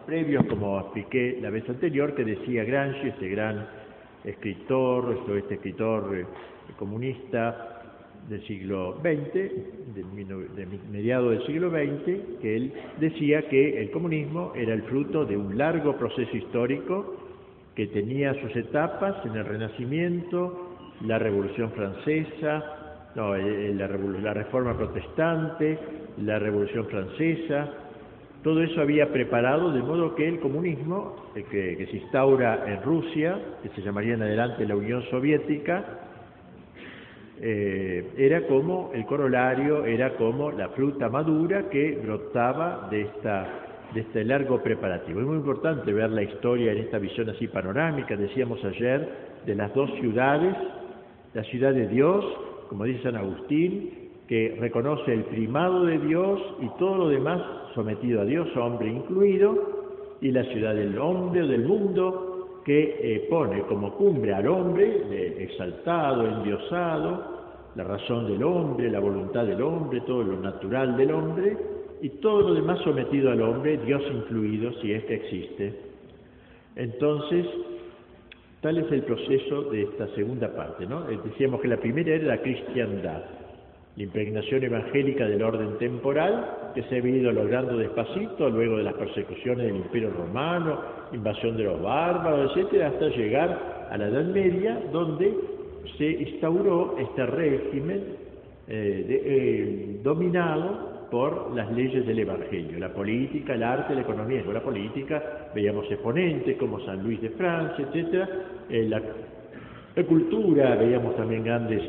previos, como expliqué la vez anterior, que decía Gramsci, este gran escritor, comunista del siglo XX, de mediados del siglo XX, que él decía que el comunismo era el fruto de un largo proceso histórico que tenía sus etapas en el Renacimiento, la Revolución Francesa, la Reforma Protestante, la Revolución Francesa. Todo eso había preparado de modo que el comunismo, que se instaura en Rusia, que se llamaría en adelante la Unión Soviética, era como el corolario, era como la fruta madura que brotaba de este largo preparativo. Es muy importante ver la historia en esta visión así panorámica, decíamos ayer, de las dos ciudades, la ciudad de Dios, como dice San Agustín, que reconoce el primado de Dios y todo lo demás sometido a Dios, hombre incluido, y la ciudad del hombre o del mundo, que pone como cumbre al hombre, exaltado, endiosado, la razón del hombre, la voluntad del hombre, todo lo natural del hombre, y todo lo demás sometido al hombre, Dios incluido, si éste existe. Entonces, tal es el proceso de esta segunda parte, ¿no? Decíamos que la primera era la cristiandad, la impregnación evangélica del orden temporal, que se ha ido logrando despacito, luego de las persecuciones del Imperio Romano, invasión de los bárbaros, etcétera, hasta llegar a la Edad Media, donde se instauró este régimen dominado por las leyes del Evangelio, la política, el arte, la economía. Con la política veíamos exponentes como San Luis de Francia, etcétera. La cultura, veíamos también grandes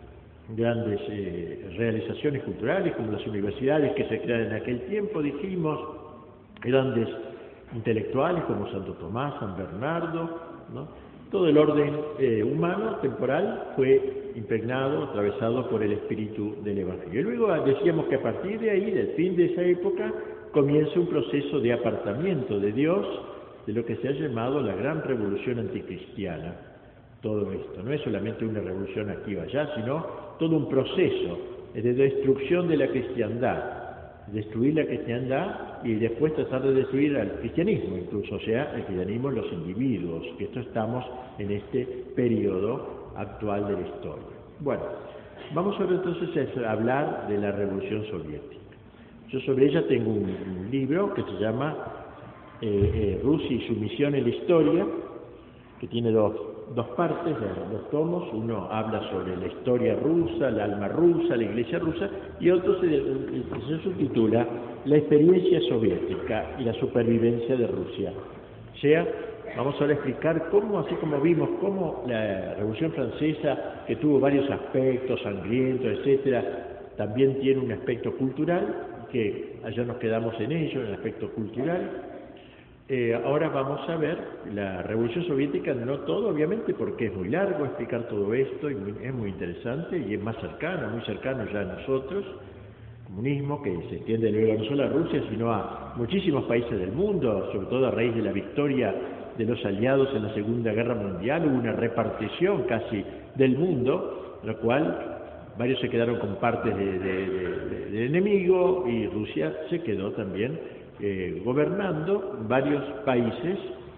realizaciones culturales, como las universidades que se crearon en aquel tiempo, dijimos, grandes intelectuales como Santo Tomás, San Bernardo, ¿no? Todo el orden humano, temporal, fue impregnado, atravesado por el espíritu del Evangelio. Y luego decíamos que a partir de ahí, del fin de esa época, comienza un proceso de apartamiento de Dios, de lo que se ha llamado la gran revolución anticristiana. Todo esto no es solamente una revolución aquí o allá, sino todo un proceso de destrucción de la cristiandad, destruir la cristiandad y después tratar de destruir al cristianismo, incluso, o sea, el cristianismo en los individuos, que esto estamos en este periodo actual de la historia. Bueno, vamos ahora entonces a hablar de la Revolución Soviética. Yo sobre ella tengo un libro que se llama Rusia y su misión en la historia, que tiene dos partes, dos tomos. Uno habla sobre la historia rusa, el alma rusa, la iglesia rusa, y otro se subtitula La experiencia soviética y la supervivencia de Rusia. O sea, vamos ahora a explicar cómo, así como vimos, cómo la Revolución Francesa, que tuvo varios aspectos, sangrientos, etcétera, también tiene un aspecto cultural, que allá nos quedamos en ello, en el aspecto cultural. Ahora vamos a ver la Revolución Soviética, no todo, obviamente, porque es muy largo explicar todo esto, y es muy interesante, y es más cercano, muy cercano ya a nosotros, comunismo, que se extiende luego no solo a Rusia, sino a muchísimos países del mundo, sobre todo a raíz de la victoria de los aliados en la Segunda Guerra Mundial. Hubo una repartición casi del mundo, en la cual varios se quedaron con partes del enemigo, y Rusia se quedó también gobernando varios países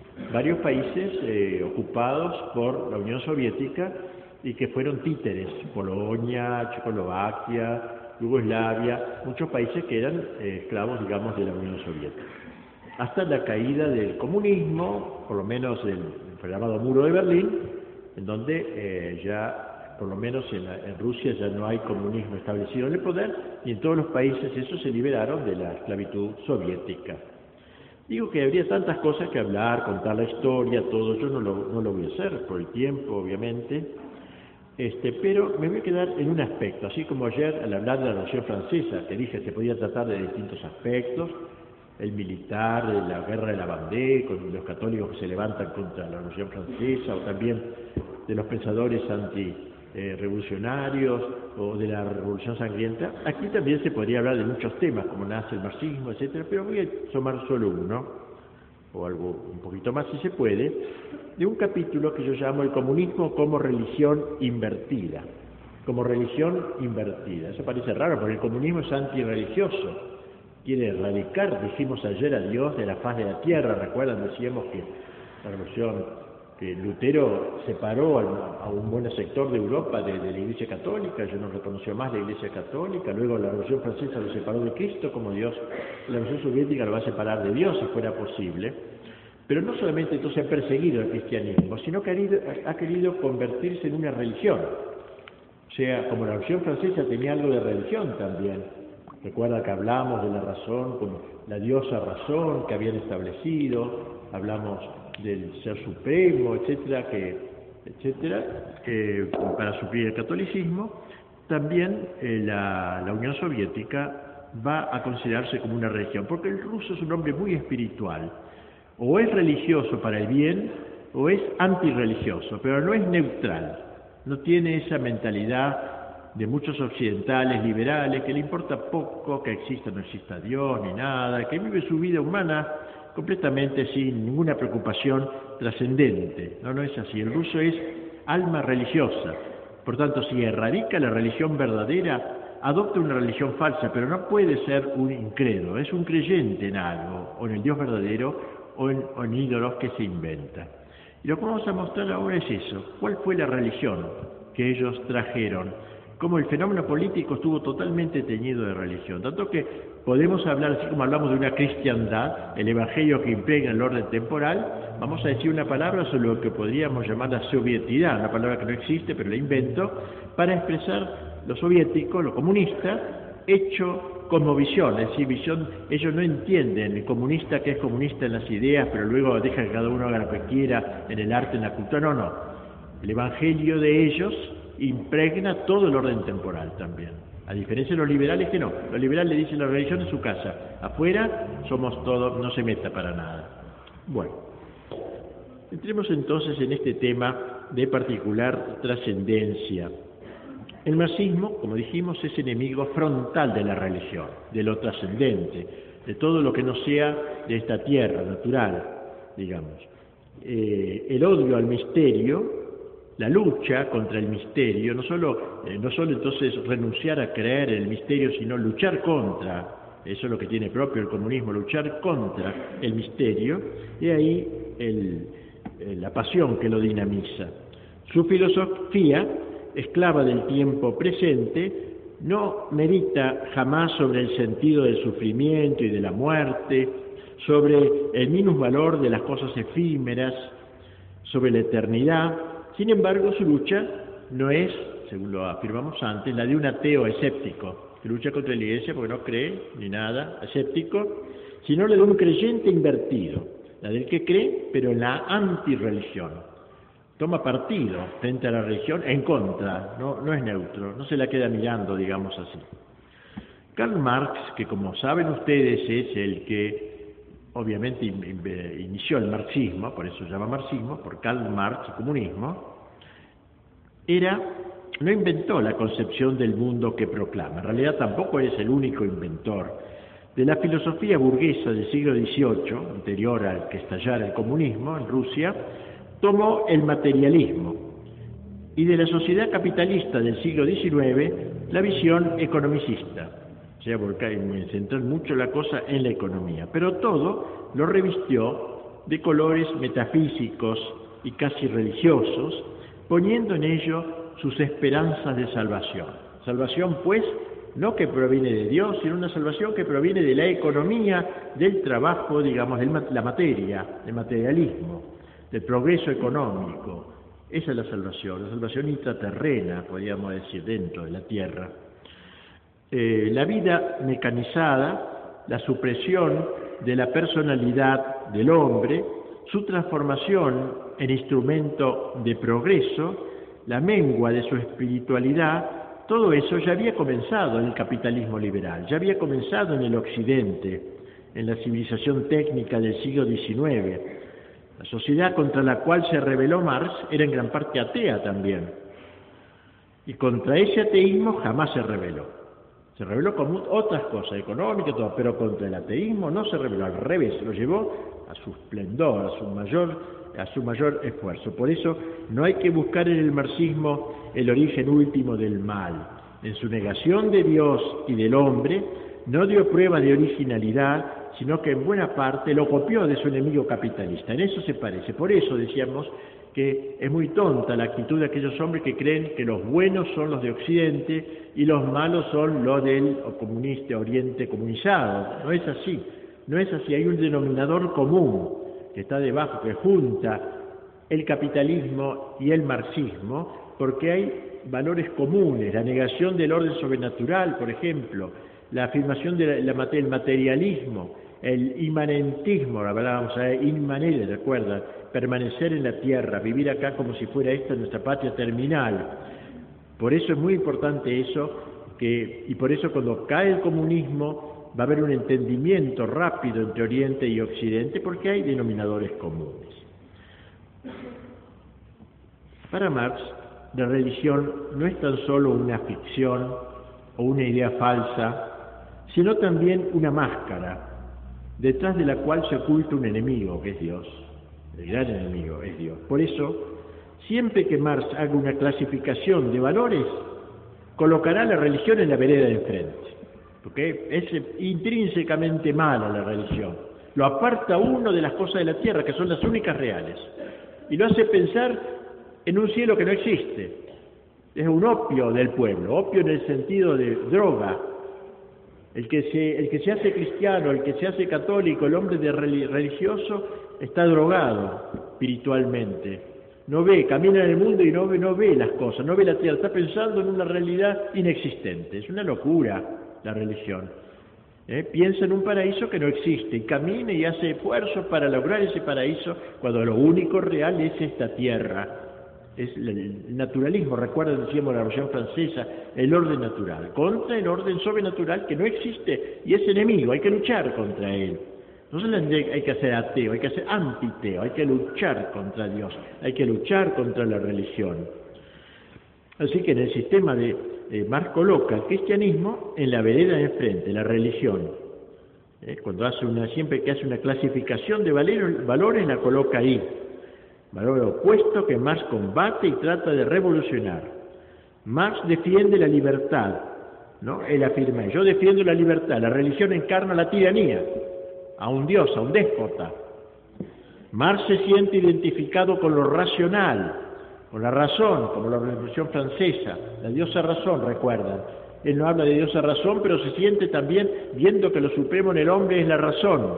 ocupados por la Unión Soviética y que fueron títeres: Polonia, Checoslovaquia, Yugoslavia, muchos países que eran esclavos, digamos, de la Unión Soviética. Hasta la caída del comunismo, por lo menos el llamado Muro de Berlín, en donde ya, por lo menos en Rusia, ya no hay comunismo establecido en el poder, y en todos los países esos se liberaron de la esclavitud soviética. Digo que habría tantas cosas que hablar, contar la historia, todo. Yo no lo voy a hacer por el tiempo, obviamente, pero me voy a quedar en un aspecto, así como ayer al hablar de la Revolución Francesa, que dije que se podía tratar de distintos aspectos: el militar, de la guerra de la Vendée, con los católicos que se levantan contra la Revolución Francesa, o también de los pensadores revolucionarios, o de la Revolución Sangrienta. Aquí también se podría hablar de muchos temas, como nace el marxismo, etcétera, pero voy a tomar solo uno, o algo un poquito más si se puede, de un capítulo que yo llamo El comunismo como religión invertida. Como religión invertida. Eso parece raro, porque el comunismo es antirreligioso, quiere erradicar, dijimos ayer, a Dios de la faz de la tierra. Recuerdan, decíamos que la revolución, que Lutero separó a un buen sector de Europa de la Iglesia Católica, ya no reconoció más la Iglesia Católica. Luego la Revolución Francesa lo separó de Cristo como Dios. La Revolución Soviética lo va a separar de Dios si fuera posible. Pero no solamente entonces ha perseguido el cristianismo, sino que ha querido convertirse en una religión. O sea, como la Revolución Francesa tenía algo de religión también. Recuerda que hablamos de la razón, como la diosa razón que habían establecido, hablamos del ser supremo, etcétera, para suplir el catolicismo. También la Unión Soviética va a considerarse como una religión, porque el ruso es un hombre muy espiritual. O es religioso para el bien, o es antirreligioso, pero no es neutral. No tiene esa mentalidad de muchos occidentales liberales, que le importa poco que exista o no exista Dios ni nada, que vive su vida humana completamente sin ninguna preocupación trascendente. No es así. El ruso es alma religiosa. Por tanto, si erradica la religión verdadera, adopta una religión falsa, pero no puede ser un incrédulo. Es un creyente en algo, o en el Dios verdadero, o en ídolos que se inventa. Y lo que vamos a mostrar ahora es eso. ¿Cuál fue la religión que ellos trajeron? Cómo el fenómeno político estuvo totalmente teñido de religión. Tanto que podemos hablar, así como hablamos de una cristiandad, el evangelio que impregna el orden temporal, vamos a decir una palabra sobre lo que podríamos llamar la sovietidad, una palabra que no existe, pero la invento, para expresar lo soviético, lo comunista, hecho cosmovisión, es decir, visión. Ellos no entienden el comunista que es comunista en las ideas, pero luego deja que cada uno haga lo que quiera en el arte, en la cultura. No. El evangelio de ellos impregna todo el orden temporal también. A diferencia de los liberales, que no. Los liberales le dicen la religión en su casa. Afuera somos todos, no se meta para nada. Bueno, entremos entonces en este tema de particular trascendencia. El marxismo, como dijimos, es enemigo frontal de la religión, de lo trascendente, de todo lo que no sea de esta tierra natural, digamos. El odio al misterio, la lucha contra el misterio, no solo entonces renunciar a creer en el misterio, sino luchar contra, eso es lo que tiene propio el comunismo, luchar contra el misterio, y ahí la pasión que lo dinamiza. Su filosofía, esclava del tiempo presente, no medita jamás sobre el sentido del sufrimiento y de la muerte, sobre el minusvalor de las cosas efímeras, sobre la eternidad. Sin embargo, su lucha no es, según lo afirmamos antes, la de un ateo escéptico, que lucha contra la Iglesia porque no cree ni nada, escéptico, sino la de un creyente invertido, la del que cree, pero en la antirreligión. Toma partido frente a la religión, en contra, no es neutro, no se la queda mirando, digamos así. Karl Marx, que como saben ustedes es el que obviamente inició el marxismo, por eso se llama marxismo, por Karl Marx, comunismo, no inventó la concepción del mundo que proclama. En realidad tampoco es el único inventor. De la filosofía burguesa del siglo XVIII, anterior al que estallara el comunismo en Rusia, tomó el materialismo, y de la sociedad capitalista del siglo XIX, la visión economicista. O sea, porque centrar mucho la cosa en la economía, pero todo lo revistió de colores metafísicos y casi religiosos, poniendo en ello sus esperanzas de salvación. Salvación, pues, no que proviene de Dios, sino una salvación que proviene de la economía, del trabajo, digamos, de la materia, del materialismo, del progreso económico. Esa es la salvación intraterrena, podríamos decir, dentro de la tierra. La vida mecanizada, la supresión de la personalidad del hombre, su transformación en instrumento de progreso, la mengua de su espiritualidad, todo eso ya había comenzado en el capitalismo liberal, ya había comenzado en el Occidente, en la civilización técnica del siglo XIX. La sociedad contra la cual se rebeló Marx era en gran parte atea también. Y contra ese ateísmo jamás se rebeló. Se rebeló con otras cosas, económicas, todo, pero contra el ateísmo no se rebeló, al revés, lo llevó a su esplendor, a su mayor esfuerzo. Por eso no hay que buscar en el marxismo el origen último del mal. En su negación de Dios y del hombre, no dio prueba de originalidad, sino que en buena parte lo copió de su enemigo capitalista. En eso se parece. Por eso decíamos que es muy tonta la actitud de aquellos hombres que creen que los buenos son los de Occidente y los malos son los del comunista Oriente comunizado. No es así, no es así. Hay un denominador común que está debajo, que junta el capitalismo y el marxismo, porque hay valores comunes, la negación del orden sobrenatural, por ejemplo, la afirmación del materialismo, el inmanentismo, hablábamos inmanere, ¿recuerdan? Permanecer en la tierra, vivir acá como si fuera esta nuestra patria terminal. Por eso es muy importante eso, y por eso cuando cae el comunismo va a haber un entendimiento rápido entre Oriente y Occidente, porque hay denominadores comunes. Para Marx, la religión no es tan solo una ficción o una idea falsa, sino también una máscara, detrás de la cual se oculta un enemigo, que es Dios. El gran enemigo es Dios. Por eso, siempre que Marx haga una clasificación de valores, colocará la religión en la vereda de enfrente, porque es intrínsecamente mala la religión. Lo aparta uno de las cosas de la tierra, que son las únicas reales, y lo hace pensar en un cielo que no existe. Es un opio del pueblo, opio en el sentido de droga. El que se hace cristiano, el que se hace católico, el hombre religioso, está drogado espiritualmente. No ve, camina en el mundo y no ve las cosas, no ve la tierra, está pensando en una realidad inexistente. Es una locura la religión. Piensa en un paraíso que no existe y camina y hace esfuerzos para lograr ese paraíso cuando lo único real es esta tierra. Es el naturalismo, recuerden, decíamos la Revolución Francesa, el orden natural, contra el orden sobrenatural que no existe y es enemigo, hay que luchar contra él. No solamente hay que ser ateo, hay que ser antiteo, hay que luchar contra Dios, hay que luchar contra la religión. Así que en el sistema de Marx coloca el cristianismo en la vereda de enfrente, la religión. Cuando siempre que hace una clasificación de valores la coloca ahí. Valor opuesto que Marx combate y trata de revolucionar. Marx defiende la libertad, ¿no? Él afirma, yo defiendo la libertad, la religión encarna la tiranía, a un dios, a un déspota. Marx se siente identificado con lo racional, con la razón, como la Revolución Francesa, la diosa razón, recuerdan. Él no habla de diosa razón, pero se siente también viendo que lo supremo en el hombre es la razón.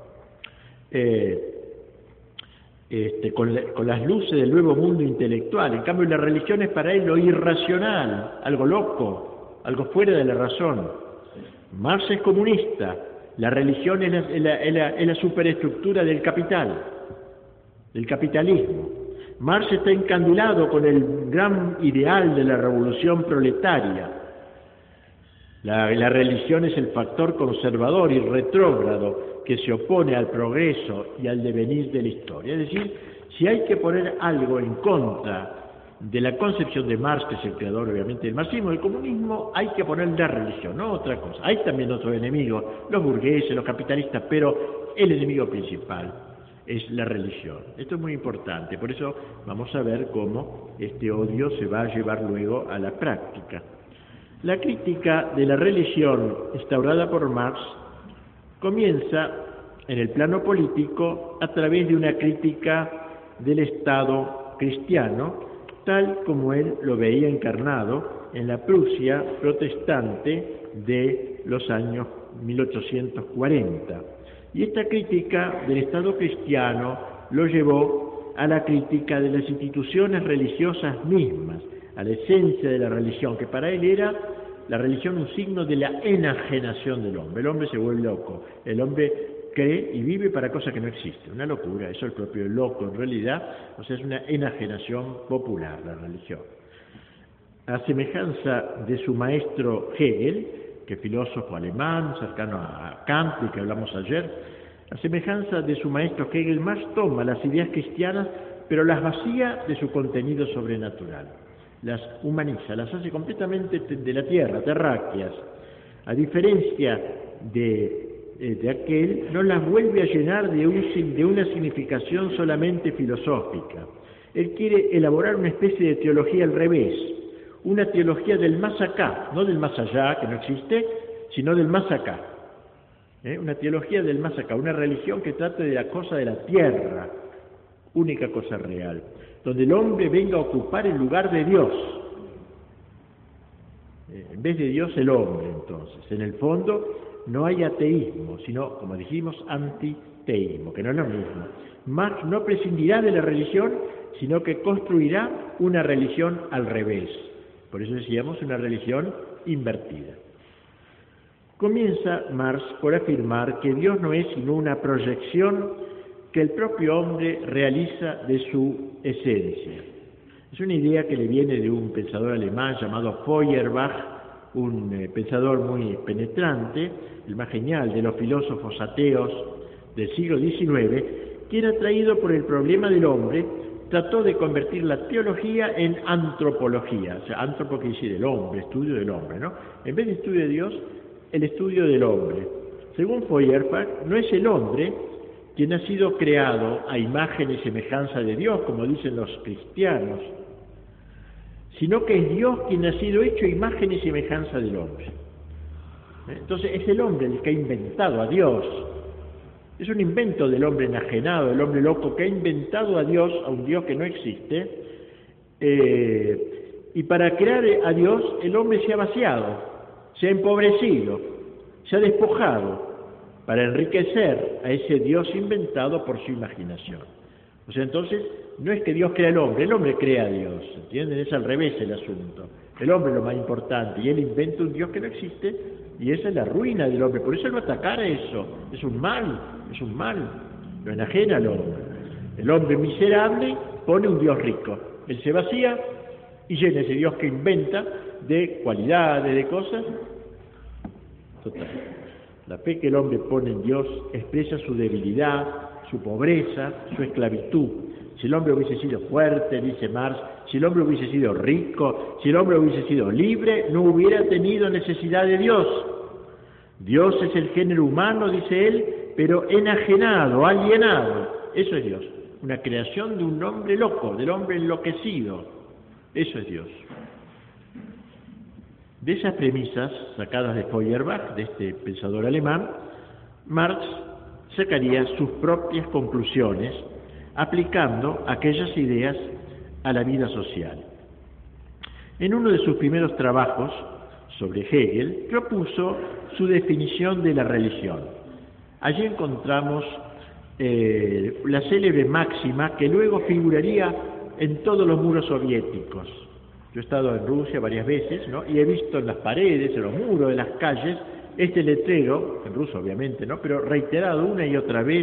Con las luces del nuevo mundo intelectual. En cambio, la religión es para él lo irracional, algo loco, algo fuera de la razón. Marx es comunista. La religión es la superestructura del capital, del capitalismo. Marx está encandilado con el gran ideal de la revolución proletaria. La religión es el factor conservador y retrógrado que se opone al progreso y al devenir de la historia. Es decir, si hay que poner algo en contra de la concepción de Marx, que es el creador obviamente del marxismo, del comunismo, hay que poner la religión, no otra cosa. Hay también otros enemigos, los burgueses, los capitalistas, pero el enemigo principal es la religión. Esto es muy importante, por eso vamos a ver cómo este odio se va a llevar luego a la práctica. La crítica de la religión instaurada por Marx comienza en el plano político a través de una crítica del Estado cristiano, tal como él lo veía encarnado en la Prusia protestante de los años 1840. Y esta crítica del Estado cristiano lo llevó a la crítica de las instituciones religiosas mismas, a la esencia de la religión, que para él era la religión un signo de la enajenación del hombre. El hombre se vuelve loco, el hombre cree y vive para cosas que no existen, una locura, eso es el propio loco en realidad, o sea, es una enajenación popular la religión. A semejanza de su maestro Hegel, que es filósofo alemán, cercano a Kant, del que hablamos ayer, a semejanza de su maestro Hegel, Marx toma las ideas cristianas, pero las vacía de su contenido sobrenatural. Las humaniza, las hace completamente de la tierra, terráqueas. A diferencia de aquel, no las vuelve a llenar de una significación solamente filosófica. Él quiere elaborar una especie de teología al revés, una teología del más acá, no del más allá, que no existe, sino del más acá. Una teología del más acá, una religión que trate de la cosa de la tierra, única cosa real, donde el hombre venga a ocupar el lugar de Dios. En vez de Dios, el hombre, entonces. En el fondo, no hay ateísmo, sino, como dijimos, antiteísmo, que no es lo mismo. Marx no prescindirá de la religión, sino que construirá una religión al revés. Por eso decíamos una religión invertida. Comienza Marx por afirmar que Dios no es sino una proyección que el propio hombre realiza de su esencia. Es una idea que le viene de un pensador alemán llamado Feuerbach, un pensador muy penetrante, el más genial de los filósofos ateos del siglo XIX, quien, atraído por el problema del hombre, trató de convertir la teología en antropología. O sea, antropo quiere decir el hombre, estudio del hombre, ¿no? En vez de estudio de Dios, el estudio del hombre. Según Feuerbach, no es el hombre quien ha sido creado a imagen y semejanza de Dios, como dicen los cristianos, sino que es Dios quien ha sido hecho imagen y semejanza del hombre. Entonces es el hombre el que ha inventado a Dios. Es un invento del hombre enajenado, del hombre loco, que ha inventado a Dios, a un Dios que no existe, y para crear a Dios el hombre se ha vaciado, se ha empobrecido, se ha despojado, para enriquecer a ese Dios inventado por su imaginación. O sea, entonces, no es que Dios crea al hombre, el hombre crea a Dios, ¿entienden? Es al revés el asunto. El hombre es lo más importante, y él inventa un Dios que no existe, y esa es la ruina del hombre. Por eso él va a atacar a eso. Es un mal, lo enajena al hombre. El hombre miserable pone un Dios rico. Él se vacía y llena ese Dios que inventa de cualidades, de cosas. Total. La fe que el hombre pone en Dios expresa su debilidad, su pobreza, su esclavitud. Si el hombre hubiese sido fuerte, dice Marx, si el hombre hubiese sido rico, si el hombre hubiese sido libre, no hubiera tenido necesidad de Dios. Dios es el género humano, dice él, pero enajenado, alienado. Eso es Dios. Una creación de un hombre loco, del hombre enloquecido. Eso es Dios. De esas premisas sacadas de Feuerbach, de este pensador alemán, Marx sacaría sus propias conclusiones aplicando aquellas ideas a la vida social. En uno de sus primeros trabajos sobre Hegel, propuso su definición de la religión. Allí encontramos la célebre máxima que luego figuraría en todos los muros soviéticos. Yo he estado en Rusia varias veces, ¿no? Y he visto en las paredes, en los muros de las calles, este letrero, en ruso obviamente, ¿no? Pero reiterado una y otra vez,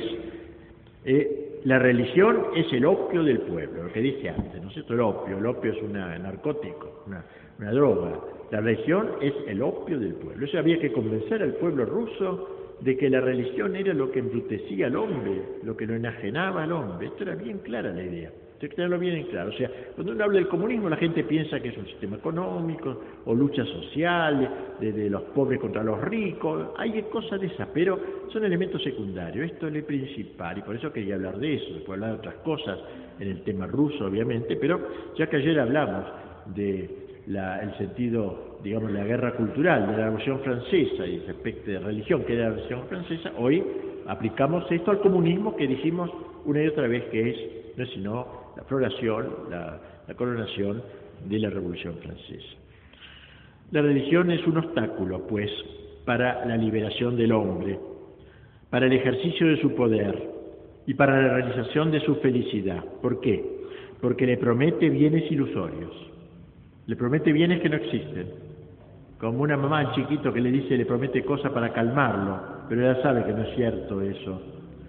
la religión es el opio del pueblo, lo que dije antes, ¿no es cierto? El opio es un narcótico, una droga. La religión es el opio del pueblo. Eso había que convencer al pueblo ruso de que la religión era lo que embrutecía al hombre, lo que lo enajenaba al hombre. Esto era bien clara la idea. Hay que tenerlo bien en claro. O sea, cuando uno habla del comunismo, la gente piensa que es un sistema económico o lucha social de los pobres contra los ricos. Hay cosas de esas, pero son elementos secundarios. Esto es lo principal y por eso quería hablar de eso. Después hablar de otras cosas en el tema ruso, obviamente, pero ya que ayer hablamos de el sentido, digamos, de la guerra cultural de la Revolución Francesa y respecto de religión que era la Revolución Francesa, hoy aplicamos esto al comunismo que dijimos una y otra vez que no es sino la floración, la coronación de la Revolución Francesa. La religión es un obstáculo, pues, para la liberación del hombre, para el ejercicio de su poder y para la realización de su felicidad. ¿Por qué? Porque le promete bienes ilusorios. Le promete bienes que no existen. Como una mamá al chiquito que le dice, le promete cosas para calmarlo, pero ella sabe que no es cierto eso.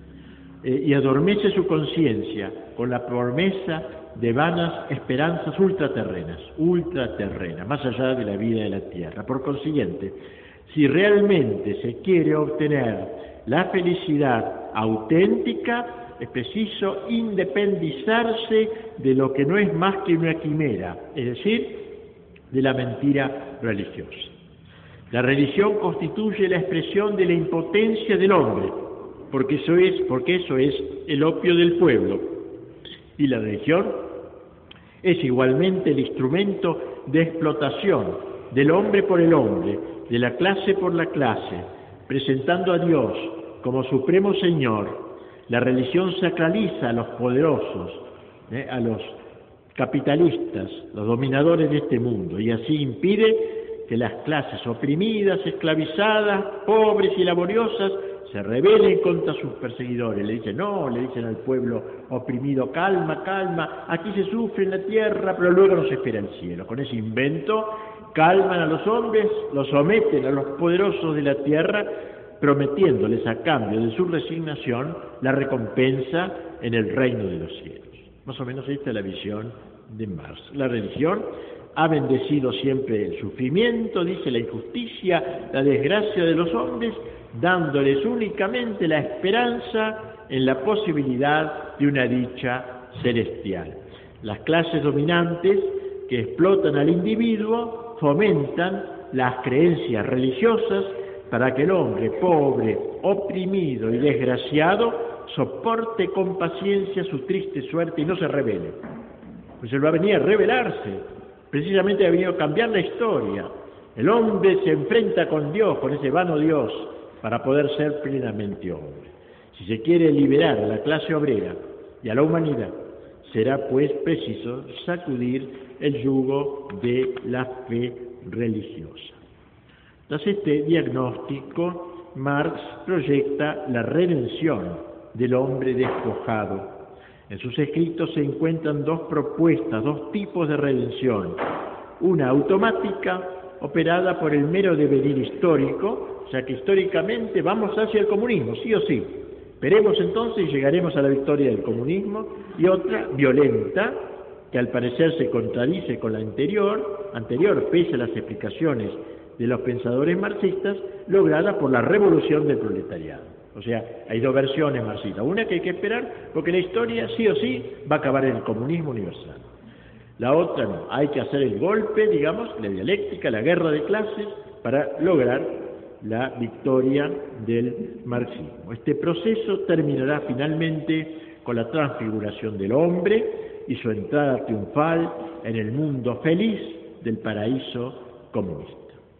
Y adormece su conciencia con la promesa de vanas esperanzas ultraterrenas, más allá de la vida de la tierra. Por consiguiente, si realmente se quiere obtener la felicidad auténtica, es preciso independizarse de lo que no es más que una quimera, es decir, de la mentira religiosa. La religión constituye la expresión de la impotencia del hombre, porque eso es el opio del pueblo. Y la religión es igualmente el instrumento de explotación del hombre por el hombre, de la clase por la clase, presentando a Dios como supremo Señor. La religión sacraliza a los poderosos, a los capitalistas, los dominadores de este mundo, y así impide que las clases oprimidas, esclavizadas, pobres y laboriosas se rebelen contra sus perseguidores. Le dicen al pueblo oprimido, calma, calma, aquí se sufre en la tierra, pero luego nos espera el cielo. Con ese invento calman a los hombres, los someten a los poderosos de la tierra, prometiéndoles a cambio de su resignación la recompensa en el reino de los cielos. Más o menos esta es la visión de Marx. La religión ha bendecido siempre el sufrimiento, dice, la injusticia, la desgracia de los hombres, dándoles únicamente la esperanza en la posibilidad de una dicha celestial. Las clases dominantes que explotan al individuo fomentan las creencias religiosas para que el hombre pobre, oprimido y desgraciado soporte con paciencia su triste suerte y no se rebele. Pues él va a venir a rebelarse, precisamente ha venido a cambiar la historia. El hombre se enfrenta con Dios, con ese vano Dios, para poder ser plenamente hombre. Si se quiere liberar a la clase obrera y a la humanidad, será pues preciso sacudir el yugo de la fe religiosa. Tras este diagnóstico, Marx proyecta la redención del hombre despojado. En sus escritos se encuentran dos propuestas, dos tipos de redención. Una automática, operada por el mero devenir histórico, o sea que históricamente vamos hacia el comunismo, sí o sí. Veremos entonces y llegaremos a la victoria del comunismo. Y otra violenta, que al parecer se contradice con la anterior, pese a las explicaciones de los pensadores marxistas, lograda por la revolución del proletariado. O sea, hay dos versiones marxistas. Una que hay que esperar, porque la historia sí o sí va a acabar en el comunismo universal. La otra no, hay que hacer el golpe, digamos, la dialéctica, la guerra de clases, para lograr la victoria del marxismo. Este proceso terminará finalmente con la transfiguración del hombre y su entrada triunfal en el mundo feliz del paraíso comunista.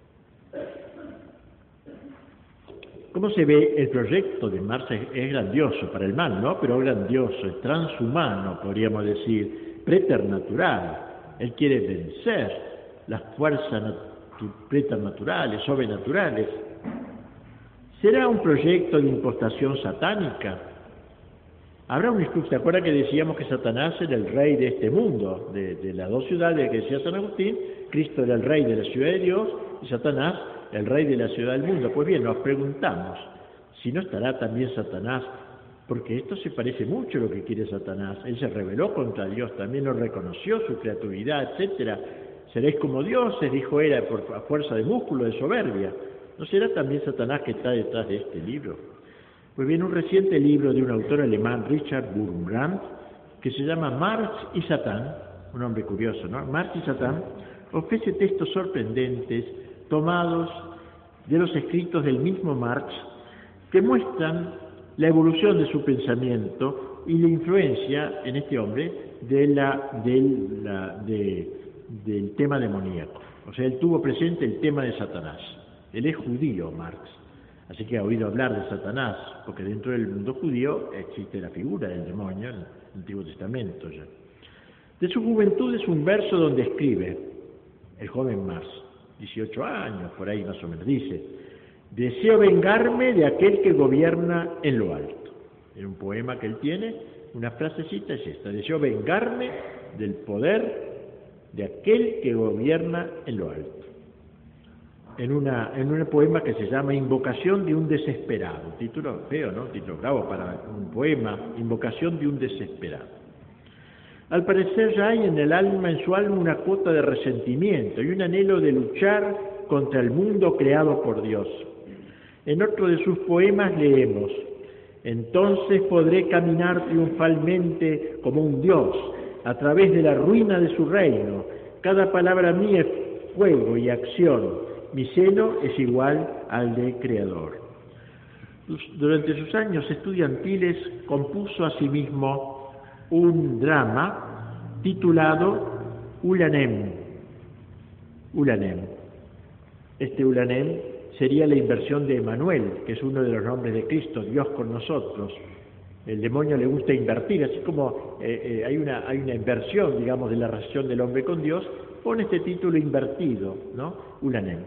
Como se ve, el proyecto de Marx es grandioso para el mal, ¿no? Pero grandioso, es transhumano, podríamos decir, preternatural. Él quiere vencer las fuerzas preternaturales, sobrenaturales. ¿Será un proyecto de impostación satánica? Habrá un discurso. ¿Se acuerda que decíamos que Satanás era el rey de este mundo, de las dos ciudades que decía San Agustín? Cristo era el rey de la ciudad de Dios y Satanás el rey de la ciudad del mundo. Pues bien, nos preguntamos si no estará también Satanás, porque esto se parece mucho a lo que quiere Satanás. Él se rebeló contra Dios, también no reconoció su creatividad, etcétera. Seréis como dioses, dijo él, a fuerza de músculo, de soberbia. ¿No será también Satanás que está detrás de este libro? Pues bien, un reciente libro de un autor alemán, Richard Wurmbrand, que se llama Marx y Satán, un hombre curioso, ¿no? Marx y Satán, ofrece textos sorprendentes tomados de los escritos del mismo Marx, que muestran la evolución de su pensamiento y la influencia en este hombre del tema demoníaco. O sea, él tuvo presente el tema de Satanás. Él es judío, Marx, así que ha oído hablar de Satanás, porque dentro del mundo judío existe la figura del demonio en el Antiguo Testamento ya. De su juventud es un verso donde escribe, el joven Marx, 18 años, por ahí más o menos, dice: deseo vengarme de aquel que gobierna en lo alto. En un poema que él tiene, una frasecita es esta: deseo vengarme del poder de aquel que gobierna en lo alto. En un poema que se llama Invocación de un desesperado, título feo, ¿no? Título bravo para un poema, Invocación de un desesperado. Al parecer ya hay en su alma una cuota de resentimiento y un anhelo de luchar contra el mundo creado por Dios. En otro de sus poemas leemos: entonces podré caminar triunfalmente como un Dios a través de la ruina de su reino. Cada palabra mía es fuego y acción. Mi seno es igual al de Creador. Durante sus años estudiantiles compuso asimismo un drama titulado Ulanem. Este Ulanem sería la inversión de Emanuel, que es uno de los nombres de Cristo, Dios con nosotros. El demonio le gusta invertir, así como hay una inversión, digamos, de la relación del hombre con Dios, pone este título invertido, ¿no? Ulanem.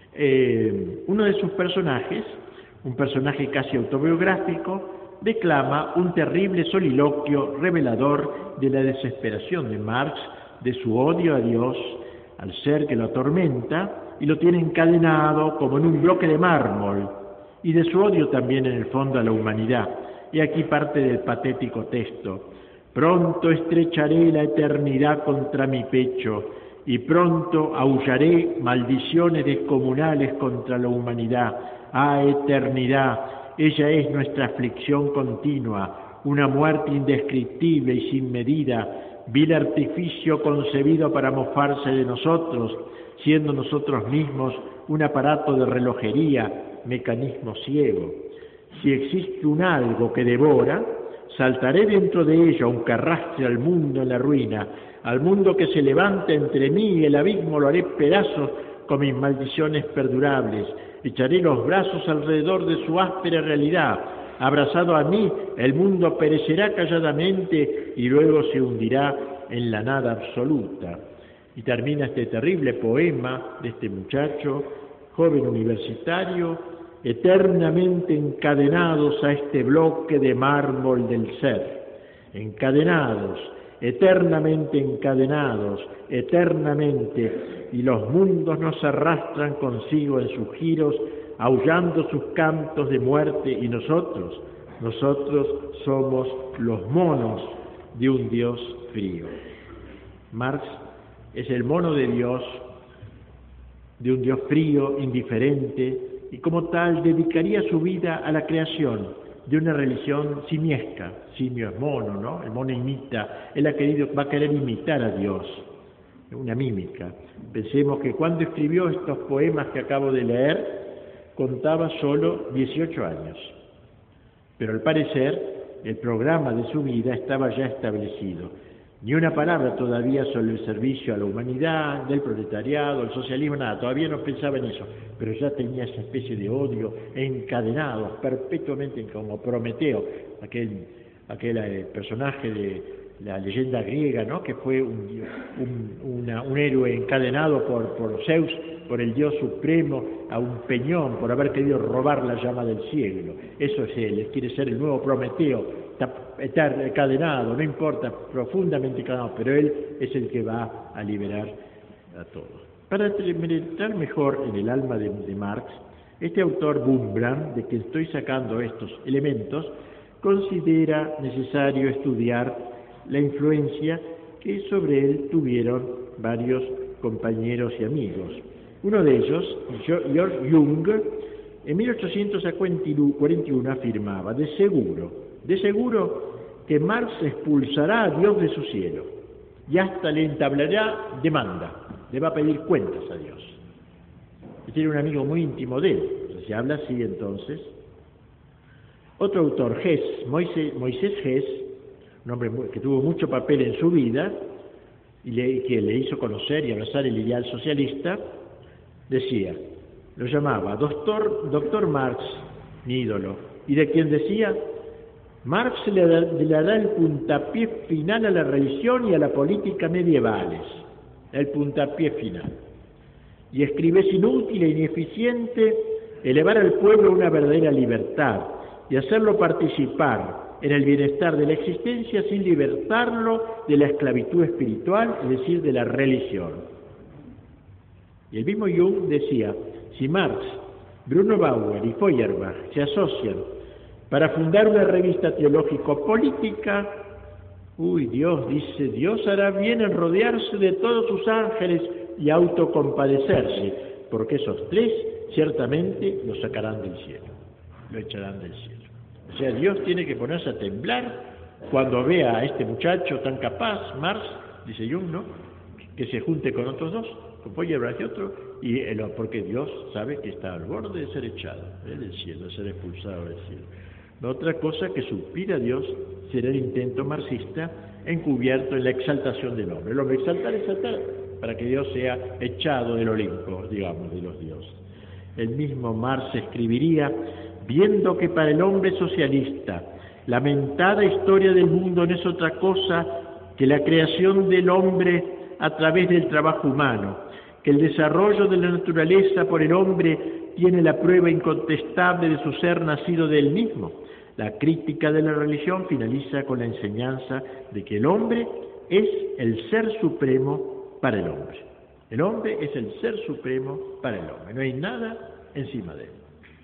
Uno de sus personajes, un personaje casi autobiográfico, declama un terrible soliloquio revelador de la desesperación de Marx, de su odio a Dios, al ser que lo atormenta, y lo tiene encadenado como en un bloque de mármol, y de su odio también en el fondo a la humanidad. Y aquí parte del patético texto: pronto estrecharé la eternidad contra mi pecho, y pronto aullaré maldiciones descomunales contra la humanidad. ¡Ah, eternidad! Ella es nuestra aflicción continua, una muerte indescriptible y sin medida, vil artificio concebido para mofarse de nosotros, siendo nosotros mismos un aparato de relojería, mecanismo ciego. Si existe un algo que devora, saltaré dentro de ella, aunque arrastre al mundo en la ruina, al mundo que se levanta entre mí y el abismo lo haré pedazos con mis maldiciones perdurables. Echaré los brazos alrededor de su áspera realidad. Abrazado a mí, el mundo perecerá calladamente y luego se hundirá en la nada absoluta. Y termina este terrible poema de este muchacho, joven universitario, eternamente encadenados a este bloque de mármol del ser, encadenados, eternamente encadenados, eternamente, y los mundos nos arrastran consigo en sus giros, aullando sus cantos de muerte, y nosotros somos los monos de un Dios frío. Marx es el mono de Dios, de un Dios frío, indiferente, y como tal dedicaría su vida a la creación de una religión simiesca. Simio es mono, ¿no? El mono imita, él va a querer imitar a Dios, una mímica. Pensemos que cuando escribió estos poemas que acabo de leer, contaba solo 18 años, pero al parecer el programa de su vida estaba ya establecido. Ni una palabra todavía sobre el servicio a la humanidad, del proletariado, el socialismo, nada, todavía no pensaba en eso, pero ya tenía esa especie de odio encadenado perpetuamente como Prometeo, aquel personaje de la leyenda griega, ¿no? Que fue un héroe encadenado por Zeus, por el Dios supremo, a un peñón por haber querido robar la llama del cielo. Eso es él quiere ser el nuevo Prometeo, está encadenado, no importa, profundamente encadenado, pero él es el que va a liberar a todos. Para penetrar mejor en el alma de Marx, este autor Wurmbrand, de quien estoy sacando estos elementos, considera necesario estudiar la influencia que sobre él tuvieron varios compañeros y amigos. Uno de ellos, Georg Jung, en 1841 afirmaba: de seguro que Marx expulsará a Dios de su cielo y hasta le entablará demanda, le va a pedir cuentas a Dios. Este era un amigo muy íntimo de él, se habla así entonces. Otro autor, Moisés Hess, un hombre que tuvo mucho papel en su vida y que le hizo conocer y abrazar el ideal socialista, decía, lo llamaba doctor Marx, mi ídolo, y de quien decía: Marx le dará el puntapié final a la religión y a la política medievales, el puntapié final. Y escribe: es inútil e ineficiente elevar al pueblo a una verdadera libertad y hacerlo participar en el bienestar de la existencia sin libertarlo de la esclavitud espiritual, es decir, de la religión. Y el mismo Jung decía: si Marx, Bruno Bauer y Feuerbach se asocian para fundar una revista teológico-política, Dios hará bien en rodearse de todos sus ángeles y autocompadecerse, porque esos tres ciertamente lo sacarán del cielo, lo echarán del cielo. O sea, Dios tiene que ponerse a temblar cuando vea a este muchacho tan capaz, Marx, dice Jung, ¿no?, que se junte con otros dos, con Feuerbach y otro, porque Dios sabe que está al borde de ser echado del cielo, de ser expulsado del cielo. La otra cosa que suspira Dios será el intento marxista encubierto en la exaltación del hombre. El hombre exaltar, para que Dios sea echado del Olimpo, digamos, de los dioses. El mismo Marx escribiría: viendo que para el hombre socialista la lamentada historia del mundo no es otra cosa que la creación del hombre a través del trabajo humano, que el desarrollo de la naturaleza por el hombre tiene la prueba incontestable de su ser nacido de él mismo. La crítica de la religión finaliza con la enseñanza de que el hombre es el ser supremo para el hombre. El hombre es el ser supremo para el hombre, no hay nada encima de él.